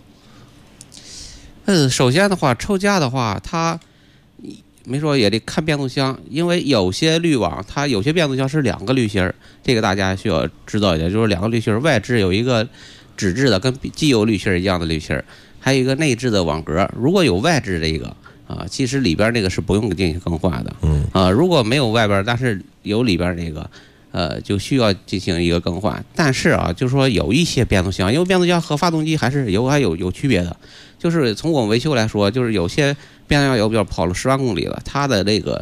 首先的话，抽加的话，它没说也得看变速箱，因为有些滤网，它有些变速箱是2个滤芯儿，这个大家需要知道一下，就是2个滤芯儿，外置有一个纸质的跟机油滤芯一样的滤芯儿，还有一个内置的网格。如果有外置这个其实里边那个是不用进行更换的。如果没有外边，但是有里边那个。就需要进行一个更换，但是就是说有一些变速箱，因为变速箱和发动机还有区别的，就是从我们维修来说，就是有些变速箱油比如跑了10万公里了，它的那个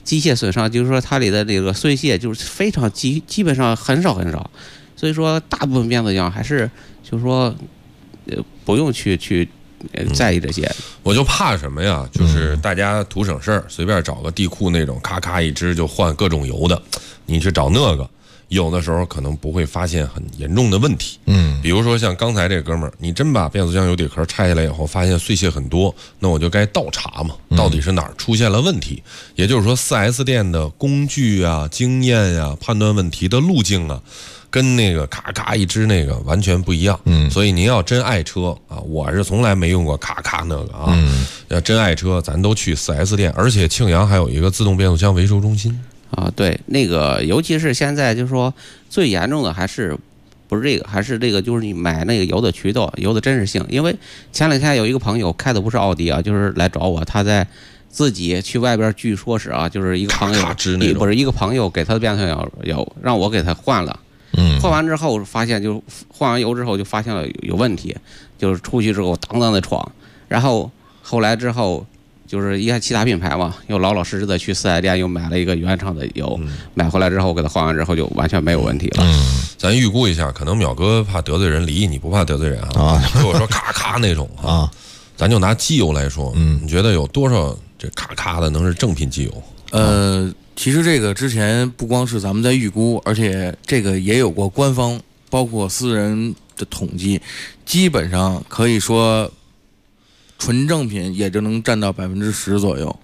机械损伤，就是说它里的这个碎屑就是非常基本上很少，所以说大部分变速箱还是就是说不用去在意这些。 我就怕什么呀？就是大家图省事儿，随便找个地库那种咔咔一支就换各种油的，你去找那个。有的时候可能不会发现很严重的问题，比如说像刚才这哥们儿，你真把变速箱油底壳拆下来以后，发现碎屑很多，那我就该倒查嘛，到底是哪儿出现了问题？也就是说，4S 店的工具啊、经验啊、判断问题的路径啊，跟那个咔咔一支那个完全不一样。所以您要真爱车啊，我是从来没用过咔咔那个啊，要真爱车，咱都去4S 店，而且庆阳还有一个自动变速箱维修中心。 啊，对，那个尤其是现在就是说最严重的还是不是这个，还是这个就是你买那个油的渠道、油的真实性。因为前两天有一个朋友开的不是奥迪啊，就是来找我，他在自己去外边，据说是啊，就是一个朋友，不是一个朋友给他的变速箱油，让我给他换了。换完之后发现，就换完油之后就发现了有问题，就是出去之后当当的闯，然后后来之后。就是一看其他品牌嘛，又老实的去4S店又买了一个原厂的油，买回来之后给他换完之后就完全没有问题了。 咱预估一下，可能淼哥怕得罪人，李毅你不怕得罪人啊？如果说咔咔那种啊，咱就拿机油来说，你觉得有多少这咔咔的能是正品机油？ 其实这个之前不光是咱们在预估，而且这个也有过官方包括私人的统计，基本上可以说。纯正品也就能占到10%左右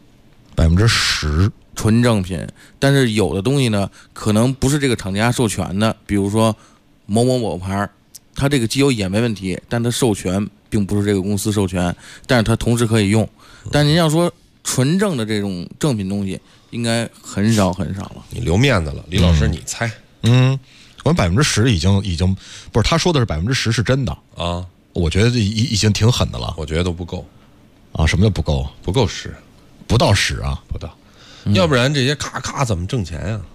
，10% 纯正品。但是有的东西呢，可能不是这个厂家授权的，比如说某某牌，它这个机油也没问题，但它授权并不是这个公司授权，但是它同时可以用。但您要说纯正的这种正品东西，应该很少了。 你留面子了，李老师，你猜？ 我们10%已经不是他说的是10%是真的啊。 我觉得已经挺狠的了， 我觉得都不够啊！什么叫不够？ 不够10， 不到10啊， 不到，要不然这些咔咔怎么挣钱呀？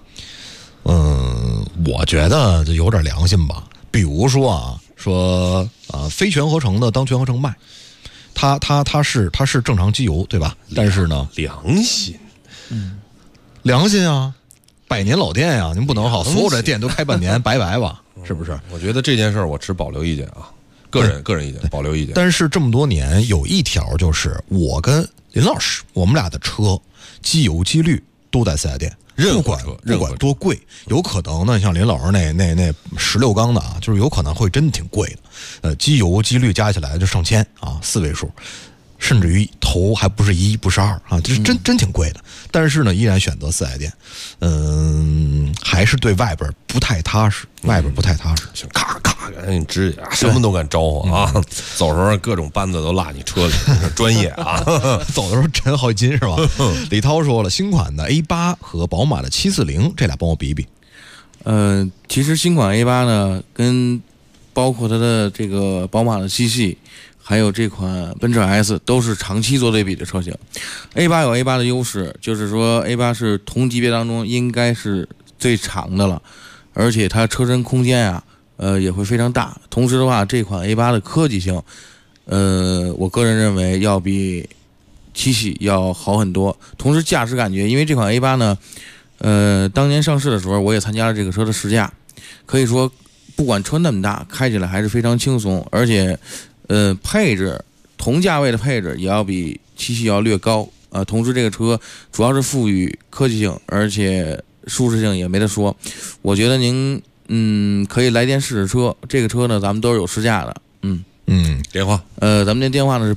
我觉得这有点良心吧。比如说非全合成的当全合成卖，它是正常机油对吧？但是呢， 良心， 良心啊，百年老店呀，您不能所有的店都开半年，白吧？是不是？ 我觉得这件事儿我持保留意见啊。个人意见，保留意见。 但是这么多年有一条就是，我跟林老师，我们俩的车机油机滤都在4S店，不管多贵，有可能呢，像林老师那16缸的啊，就是有可能会真的挺贵的，机油机滤加起来就上千啊，4位数。甚至于头还不是1，不是2啊，这是真挺贵的。但是呢，依然选择4S店，还是对外边不太踏实， 像咔咔赶紧指甲，什么都敢招呼啊！走时候各种扳子都落你车里，专业啊！ 走的时候沉好几斤是吧？李涛说了，新款的 A8和宝马的740，这俩帮我比一比。 其实新款 A8呢，跟包括它的这个宝马的7系。还有这款奔驰 S 都是长期做对比的车型。A8 有 A8 的优势，就是说 A8 是同级别当中应该是最长的了，而且它车身空间啊，也会非常大。同时的话，这款 A8 的科技性，我个人认为要比7系要好很多。同时驾驶感觉，因为这款 A8 呢，当年上市的时候我也参加了这个车的试驾，可以说不管车那么大，开起来还是非常轻松，而且。配置同价位的配置也要比7系要略高啊。同时，这个车主要是赋予科技性，而且舒适性也没得说。我觉得您可以来电试试车。这个车呢，咱们都是有试驾的。 电话咱们的电话呢是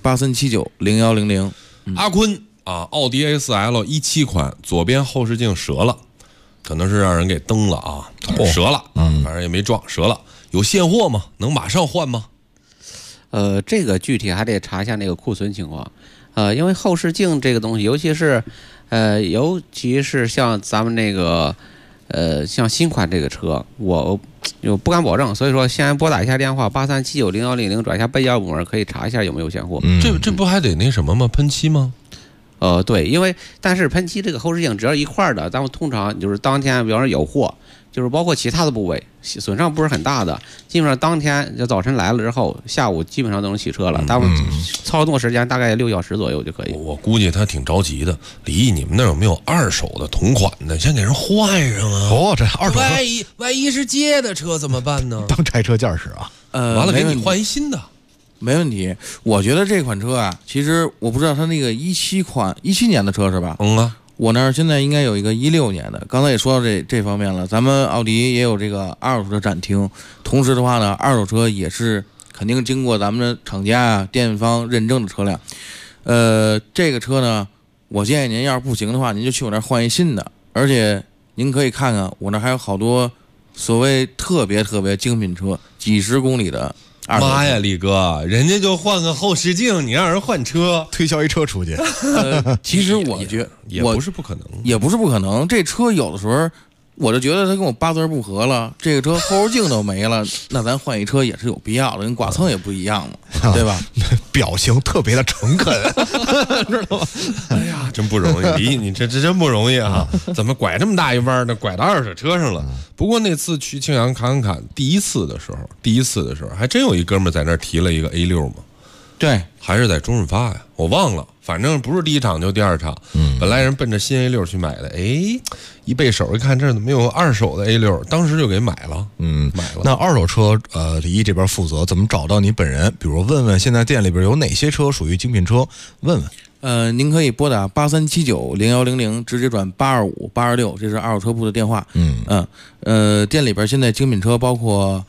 83790100。 阿坤啊，奥迪 A4L 17款，左边后视镜折了，可能是让人给蹬了啊，折了，反正也没撞，折了。有现货吗？能马上换吗？ 这个具体还得查一下那个库存情况，因为后视镜这个东西，尤其是像咱们那个，像新款这个车，我不敢保证，所以说先拨打一下电话83790100，转一下备件部门，可以查一下有没有现货。 这不还得那什么吗？喷漆吗？ 对，因为但是喷漆这个后视镜只要一块的，咱们通常就是当天，比方说有货，就是包括其他的部位损伤不是很大的，基本上当天就早晨来了之后，下午基本上都能洗车了。他们操作时间大概6小时左右就可以。 我估计他挺着急的。李毅，你们那有没有2手的同款的？先给人换上啊！ 哦，这2手万一是借的车怎么办呢？ 当拆车件使啊！ 完了给你换一新的。 没问题，我觉得这款车啊，其实我不知道它那个17年的车是吧？我那儿现在应该有一个16年的。刚才也说到这方面了，咱们奥迪也有这个二手车展厅，同时的话呢，二手车也是肯定经过咱们的厂家啊、店方认证的车辆。这个车呢，我建议您要是不行的话，您就去我那儿换一新的，而且您可以看看我那儿还有好多所谓特别精品车，几十公里的。 妈呀，李哥，人家就换个后视镜，你让人换车， 推销一车出去。 其实我觉得也不是不可能， 也不是不可能。这车有的时候，我就觉得它跟我八字不合了。这个车后视镜都没了，那咱换一车也是有必要的，跟剐蹭也不一样嘛，对吧？ 表情特别的诚恳， 知道吗？哎呀，真不容易，李，你这真不容易啊！怎么拐这么大一弯呢？拐到2手车上了。不过那次去庆阳侃侃第一次的时候，还真有一哥们在那儿提了一个 A6 嘛。 对， 还是在中润发呀，我忘了，反正不是第一场就第2场。本来人奔着新 A6 去买的，一背手一看这怎么有2手的 A6， 当时就给买了。买了。 那2手车，李毅这边负责，怎么找到你本人？比如问问现在店里边有哪些车属于精品车？问问。 您可以拨打83790100，直接转825-826，这是二手车部的电话。店里边现在精品车包括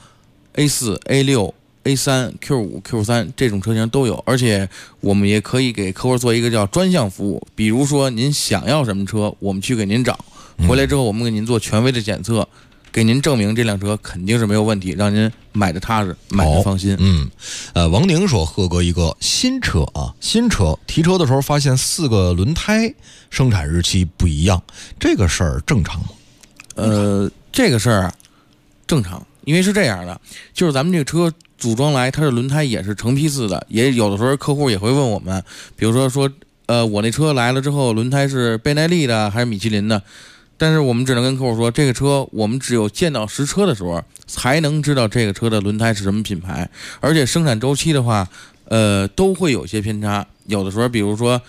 A4、A6。A3、Q5、Q3 这种车型都有，而且我们也可以给客户做一个叫专项服务，比如说您想要什么车，我们去给您找，回来之后我们给您做权威的检测，给您证明这辆车肯定是没有问题，让您买的踏实，买的放心。 王宁说，贺哥一个新车提车的时候发现4个轮胎生产日期不一样，这个事儿正常吗？ 这个事儿啊正常，因为是这样的，就是咱们这个车组装来，它的轮胎也是成批次的，也有的时候客户也会问我们，比如说我那车来了之后，轮胎是倍耐力的还是米其林的，但是我们只能跟客户说，这个车我们只有见到实车的时候才能知道这个车的轮胎是什么品牌，而且生产周期的话，都会有些偏差，有的时候比如说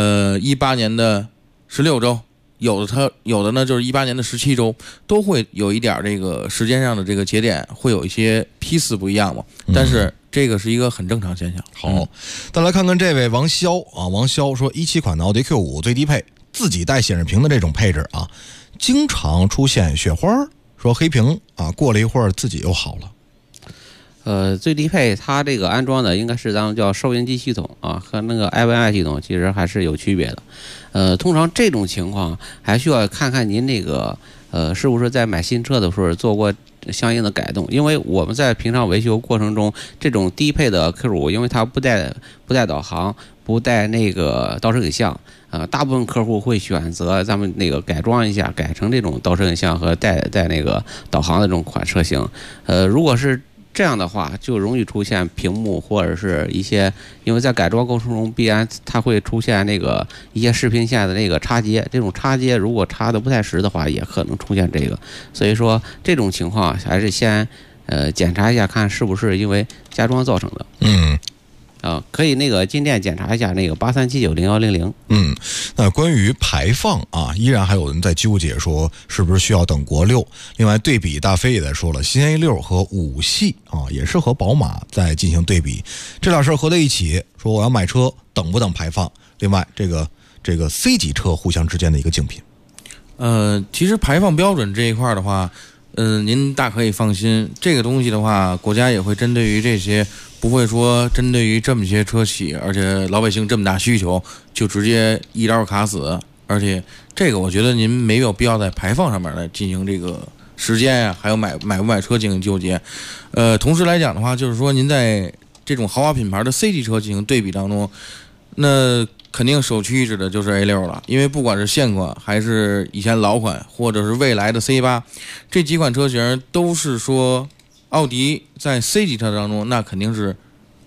18年的16周。有的呢，就是18年的17周，都会有一点这个时间上的这个节点会有一些批次不一样嘛。但是这个是一个很正常现象。 好，再来看看这位王潇啊，王潇说17款的奥迪 Q5 最低配，自己带显示屏的这种配置啊，经常出现雪花，说黑屏啊，过了一会儿自己又好了。 最低配它这个安装的应该是咱们叫收音机系统啊，和那个 IVI 系统其实还是有区别的。通常这种情况还需要看看您那个是不是在买新车的时候做过相应的改动，因为我们在平常维修过程中，这种低配的 Q5，因为它不带导航，不带那个倒车影像，大部分客户会选择咱们那个改装一下，改成这种倒车影像和带那个导航的这种款车型。如果是这样的话，就容易出现屏幕或者是一些，因为在改装过程中必然它会出现那个一些视频线的那个插接，这种插接如果插的不太实的话，也可能出现这个。所以说这种情况还是先检查一下，看是不是因为加装造成的。可以那个进店检查一下那个83790100。 那关于排放啊，依然还有人在纠结说是不是需要等国6。另外对比，大飞也在说了，新 A6 和5系啊，也是和宝马在进行对比，这俩事儿合在一起，说我要买车等不等排放。另外这个 C 级车互相之间的一个竞品。 其实排放标准这一块的话，您大可以放心，这个东西的话，国家也会针对于这些，不会说针对于这么些车企，而且老百姓这么大需求，就直接一刀卡死。而且这个我觉得您没有必要在排放上面来进行这个时间呀，还有买不买车进行纠结。同时来讲的话，就是说您在这种豪华品牌的 C 级车进行对比当中，那肯定首屈一指的就是 A6 了，因为不管是现款还是以前老款，或者是未来的 C8， 这几款车型都是说奥迪在 C 级车当中那肯定是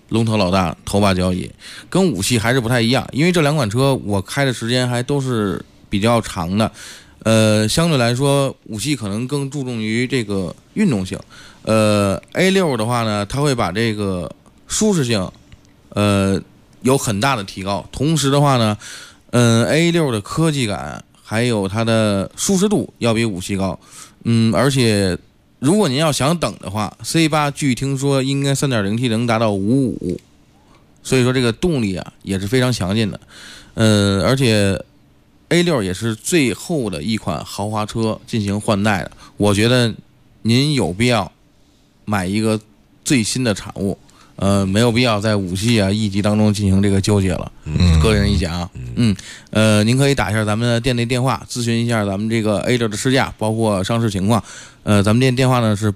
龙头老大头把交椅，跟5系还是不太一样，因为这两款车我开的时间还都是比较长的。相对来说，5系可能更注重于这个运动性。A6 的话呢，它会把这个舒适性，有很大的提高。同时的话呢，A6 的科技感还有它的舒适度要比5系高。而且如果您要想等的话 ，C8 据听说应该 3.0T 能达到5.5，所以说这个动力啊也是非常强劲的。而且A6 也是最后的一款豪华车进行换代的，我觉得您有必要买一个最新的产物，没有必要在5系啊 E 级当中进行这个纠结了。个人意见啊。您可以打一下咱们的店内电话，咨询一下咱们这个 A6 的试驾，包括上市情况。咱们店电话呢是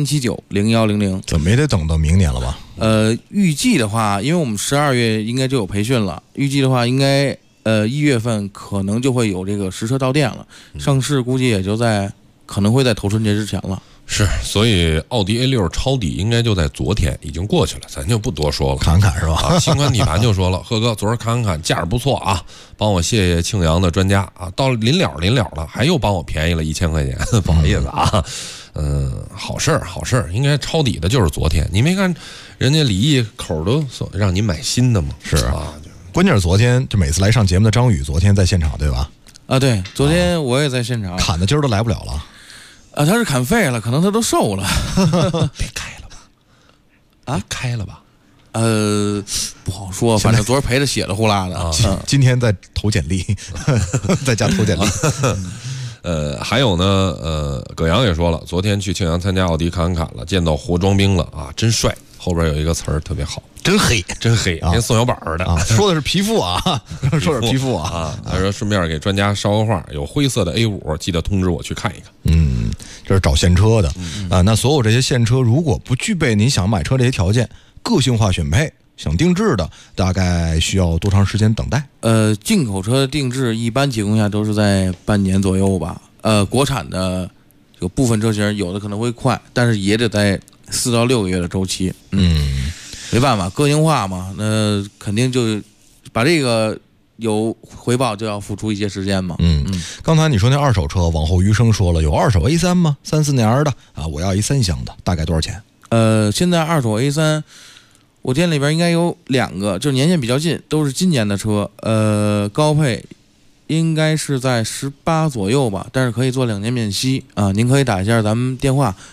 83790100。 怎么也得等到明年了吧？ 预计的话，因为我们12月应该就有培训了，预计的话应该1月份可能就会有这个实车到店了，上市估计也就可能会在头春节之前了。 是，所以奥迪 A6 抄底应该就在昨天，已经过去了，咱就不多说了。 侃侃是吧？ 啊，新款底盘就说了，贺哥昨儿侃价儿不错啊，帮我谢谢庆阳的专家啊，到临了了，还又帮我便宜了1000块钱，不好意思啊。好事儿，应该抄底的就是昨天，你没看人家李毅口都让你买新的吗？ 是啊，关键是昨天就每次来上节目的张宇，昨天在现场对吧？ 啊，对，昨天我也在现场。 侃的今儿都来不了了。 他是砍废了，可能他都瘦了。 别开了吧？啊，开了吧？ 不好说，反正昨儿陪着血了呼啦的。 今天在投简历，在家投简历。 还有呢，葛阳也说了，昨天去庆阳参加奥迪侃了，见到活装兵了啊，真帅。后边有一个词儿特别好， 真黑， 跟宋小宝似的。 说的是皮肤啊，说的是皮肤啊。 他说顺便给专家捎个话，有灰色的 A5，记得通知我去看一看。 这是找现车的啊。那所有这些现车如果不具备您想买车这些条件，个性化选配想定制的，大概需要多长时间等待？ 进口车定制一般情况下都是在半年左右吧。国产的有部分车型有的可能会快，但是也得在4到6个月的周期。没办法，个性化嘛，那肯定就把这个有回报就要付出一些时间嘛。 刚才你说那二手车，往后余生说了，有二手 A3 吗？3、4年的啊，我要一3厢的，大概多少钱？ 现在二手 A3，我店里边应该有2个，就是年限比较近，都是今年的车。高配应该是在18左右吧，但是可以做2年免息啊。您可以打一下咱们电话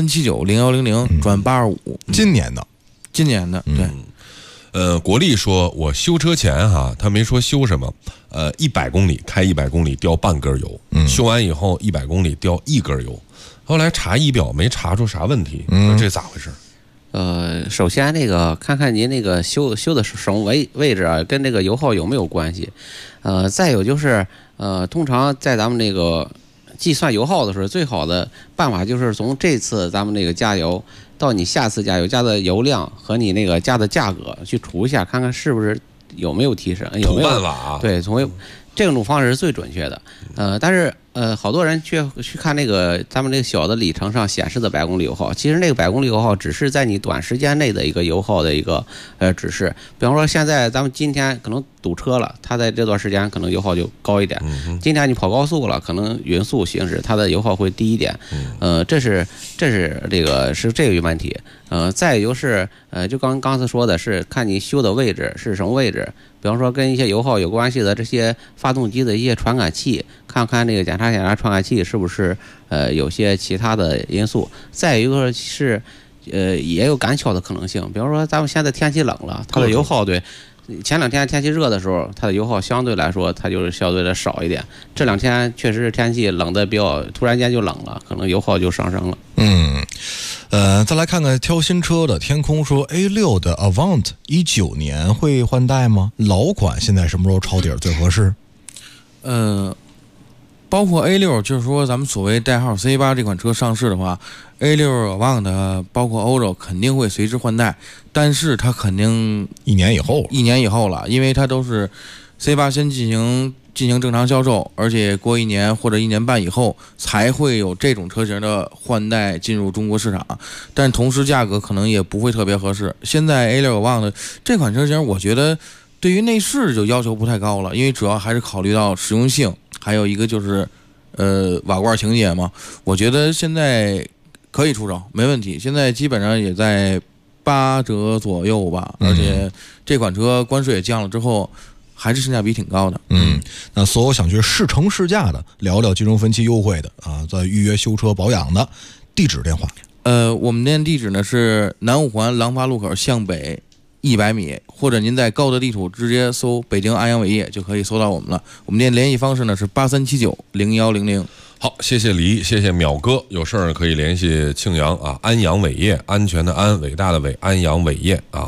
83790100转825。今年的对。 国立说我修车前他没说修什么，100公里开100公里掉半根油，修完以后100公里掉1根油，后来查仪表没查出啥问题，这咋回事？ 首先那个看看您那个修的什么位置啊，跟这个油耗有没有关系？再有就是通常在咱们那个计算油耗的时候，最好的办法就是从这次咱们那个加油到你下次加油加的油量和你那个加的价格去除一下，看看是不是有没有提升，有没有办法啊？ 对，从这种方式是最准确的。但是好多人去看那个咱们这个小的里程上显示的100公里油耗，其实那个100公里油耗只是在你短时间内的一个油耗的一个指示。比方说现在咱们今天可能堵车了，它在这段时间可能油耗就高一点。今天你跑高速了，可能匀速行驶，它的油耗会低一点。这是这个问题。再就是就刚才说的是看你修的位置是什么位置。比方说跟一些油耗有关系的这些发动机的一些传感器，看看那个检查传感器是不是有些其他的因素。再一个是也有赶巧的可能性，比方说咱们现在天气冷了，它的油耗对前2天天气热的时候，它的油耗相对来说它就是相对的少一点。这2天确实天气冷的比较，突然间就冷了，可能油耗就上升了。 再来看看挑新车的天空说 A6 的 Avant 19年会换代吗？老款现在什么时候抄底最合适？ 包括 A6， 就是说咱们所谓代号 C8 这款车上市的话， A6 Avant 包括欧洲肯定会随之换代，但是它肯定 1年以后了，因为它都是 C8 先进行进行正常销售，而且过1年或者1年半以后才会有这种车型的换代进入中国市场，但同时价格可能也不会特别合适。现在 A6 Avant 的这款车型，我觉得对于内饰就要求不太高了，因为主要还是考虑到实用性，还有一个就是瓦罐情节嘛。我觉得现在可以出手，没问题。现在基本上也在8折左右吧，而且这款车关税也降了之后，还是性价比挺高的。 那所有想去试乘试驾的，聊聊金融分期优惠的啊，在预约修车保养的，地址电话。 我们店地址呢是南五环廊坊路口向北100米，或者您在高德地图直接搜北京安阳伟业就可以搜到我们了。我们店联系方式呢是83790100。 好，谢谢黎，谢谢淼哥，有事儿可以联系庆阳啊，安阳伟业，安全的安，伟大的伟，安阳伟业啊，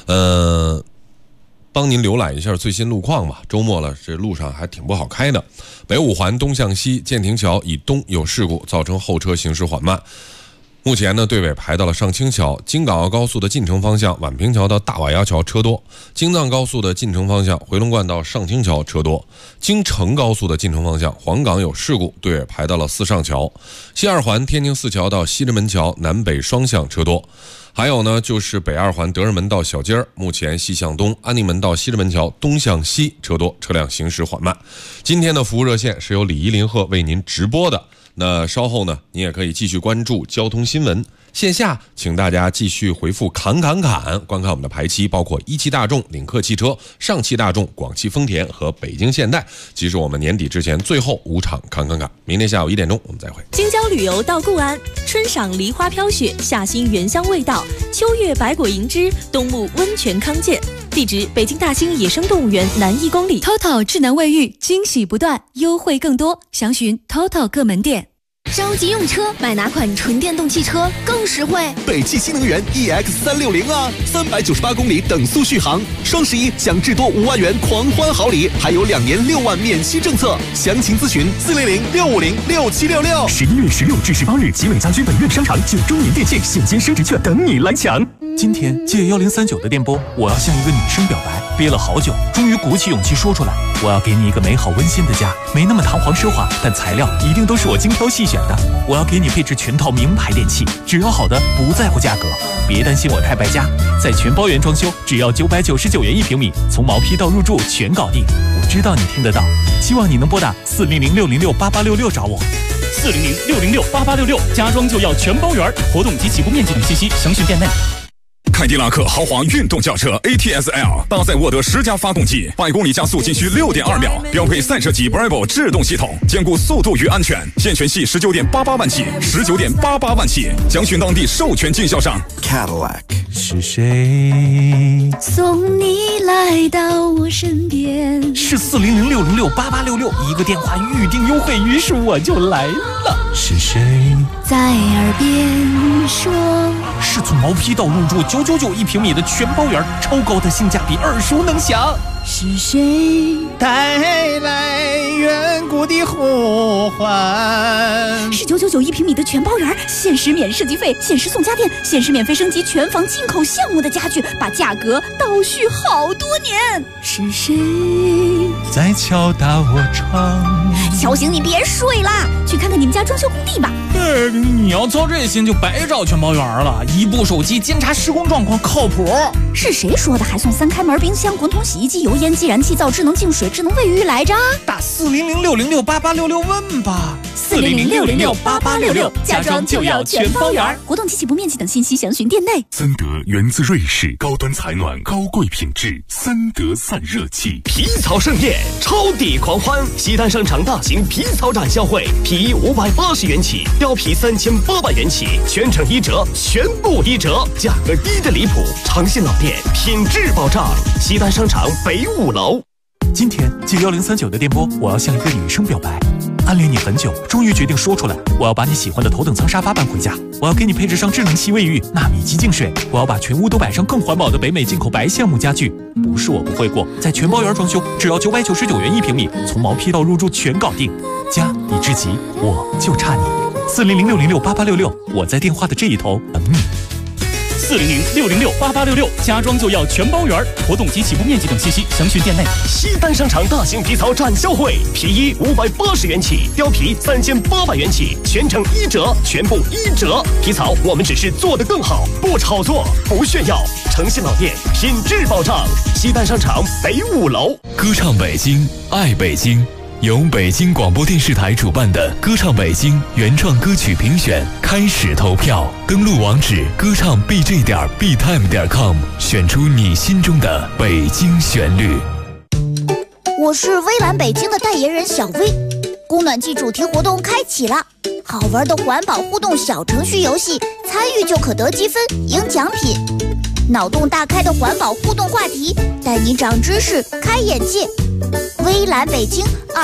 帮您浏览一下最新路况吧。周末了，这路上还挺不好开的。北五环东向西建亭桥以东有事故，造成后车行驶缓慢。目前呢，队尾排到了上清桥，京港澳高速的进城方向宛平桥到大瓦窑桥车多，京藏高速的进城方向回龙观到上清桥车多，京承高速的进城方向黄岗有事故，队尾排到了四上桥，西二环天津四桥到西直门桥南北双向车多。还有呢，就是北二环德胜门到小街儿，目前西向东安定门到西直门桥东向西车多，车辆行驶缓慢。今天的服务热线是由李怡林鹤为您直播的。那稍后呢，你也可以继续关注交通新闻。线下，请大家继续回复侃，观看我们的排期，包括一汽大众、领克汽车、上汽大众、广汽丰田和北京现代。即是我们年底之前最后5场侃。明天下午1点钟我们再会。 京郊旅游到固安，春赏梨花飘雪，夏欣原香味道，秋月百果迎之，冬沐温泉康健。地址：北京大兴野生动物园南1公里。 TOTO 智能卫浴，惊喜不断，优惠更多，详询 TOTO 各门店。 着急用车，买哪款纯电动汽车更实惠？ 北汽新能源 EX360啊，398公里等速续航，双11享至多5万元狂欢好礼，还有2年6万免息政策。详情咨询400-650-6766。 11月16至18日，集美家居本院商场9周年店庆现金升值券等你来抢。今天借1039的电波，我要向一个女生表白，憋了好久，终于鼓起勇气说出来。我要给你一个美好温馨的家，没那么堂皇奢华，但材料一定都是我精挑细选的。我要给你配置全套名牌电器，只要好的，不在乎价格。别担心我太败家，在全包圆装修，只要999元1平米，从毛坯到入住全搞定。我知道你听得到，希望你能拨打400-606-8866找我。400-606-8866，家装就要全包圆。活动及起步面积等信息详询店内。 凯迪拉克豪华运动轿车 ATS-L 搭载沃德10加发动机，100公里加速仅需6.2秒，标配赛车级 Bravo 制动系统，兼顾速度与安全。现权系19.88万起，19.88万起，详询当地授权经销商。 Cadillac 是谁送你来到我身边？ 是400-606-8866，一个电话预定优惠，于是我就来了。 是谁在耳边说？ 是从毛坯到入住999一平米的全包圆，超高的性价比，耳熟能详。 是谁带来远古的呼唤？ 是999一平米的全包圆，限时免设计费，限时送家电，限时免费升级全房进口项目的家具，把价格倒叙好多年。 是谁在敲打我窗？ 小醒，你别睡啦，去看看你们家装修工地吧。 你要操这心就白找全包圆了，一部手机监察施工状况靠谱。 是谁说的还送3开门冰箱、滚筒洗衣机、油烟继燃气灶、智能净水、智能卫浴来着？ 打400-606-8866问吧。 400-606-8866，家装就要全包圆。活动及起步面积等信息详询店内。 森德源自瑞士，高端采暖，高贵品质，森德散热器。 皮草盛宴，超抵狂欢！西单商场大型皮草展销会，皮衣580元起，貂皮3800元起，全程1折，全部1折，价格低的离谱。长信老店，品质保障。西单商场北5楼。 今天借1039的电波，我要向一个女生表白。暗恋你很久，终于决定说出来。我要把你喜欢的头等舱沙发搬回家，我要给你配置上智能吸卫浴、纳米级净水，我要把全屋都摆上更环保的北美进口白橡木家具。不是我不会过，在全包圆装修，只要999元1平米，从毛坯到入住全搞定。家已至极，我就差你。400-606-8866，我在电话的这一头等你。 400-606-8866，家装就要全包圆。活动及起步面积等信息详询店内。 西单商场大型皮草展销会，皮衣580元起，貂皮3800元起，全程1折，全部1折。皮草我们只是做得更好，不炒作，不炫耀。诚信老店，品质保障。西单商场北5楼。 歌唱北京，爱北京。由北京广播电视台主办的歌唱北京原创歌曲评选开始投票，登录网址歌唱 bj.btime.com， 选出你心中的北京旋律。 我是微蓝北京的代言人小薇，供暖季主题活动开启了，好玩的环保互动小程序游戏，参与就可得积分赢奖品。脑洞大开的环保互动话题，带你长知识、开眼界。微蓝北京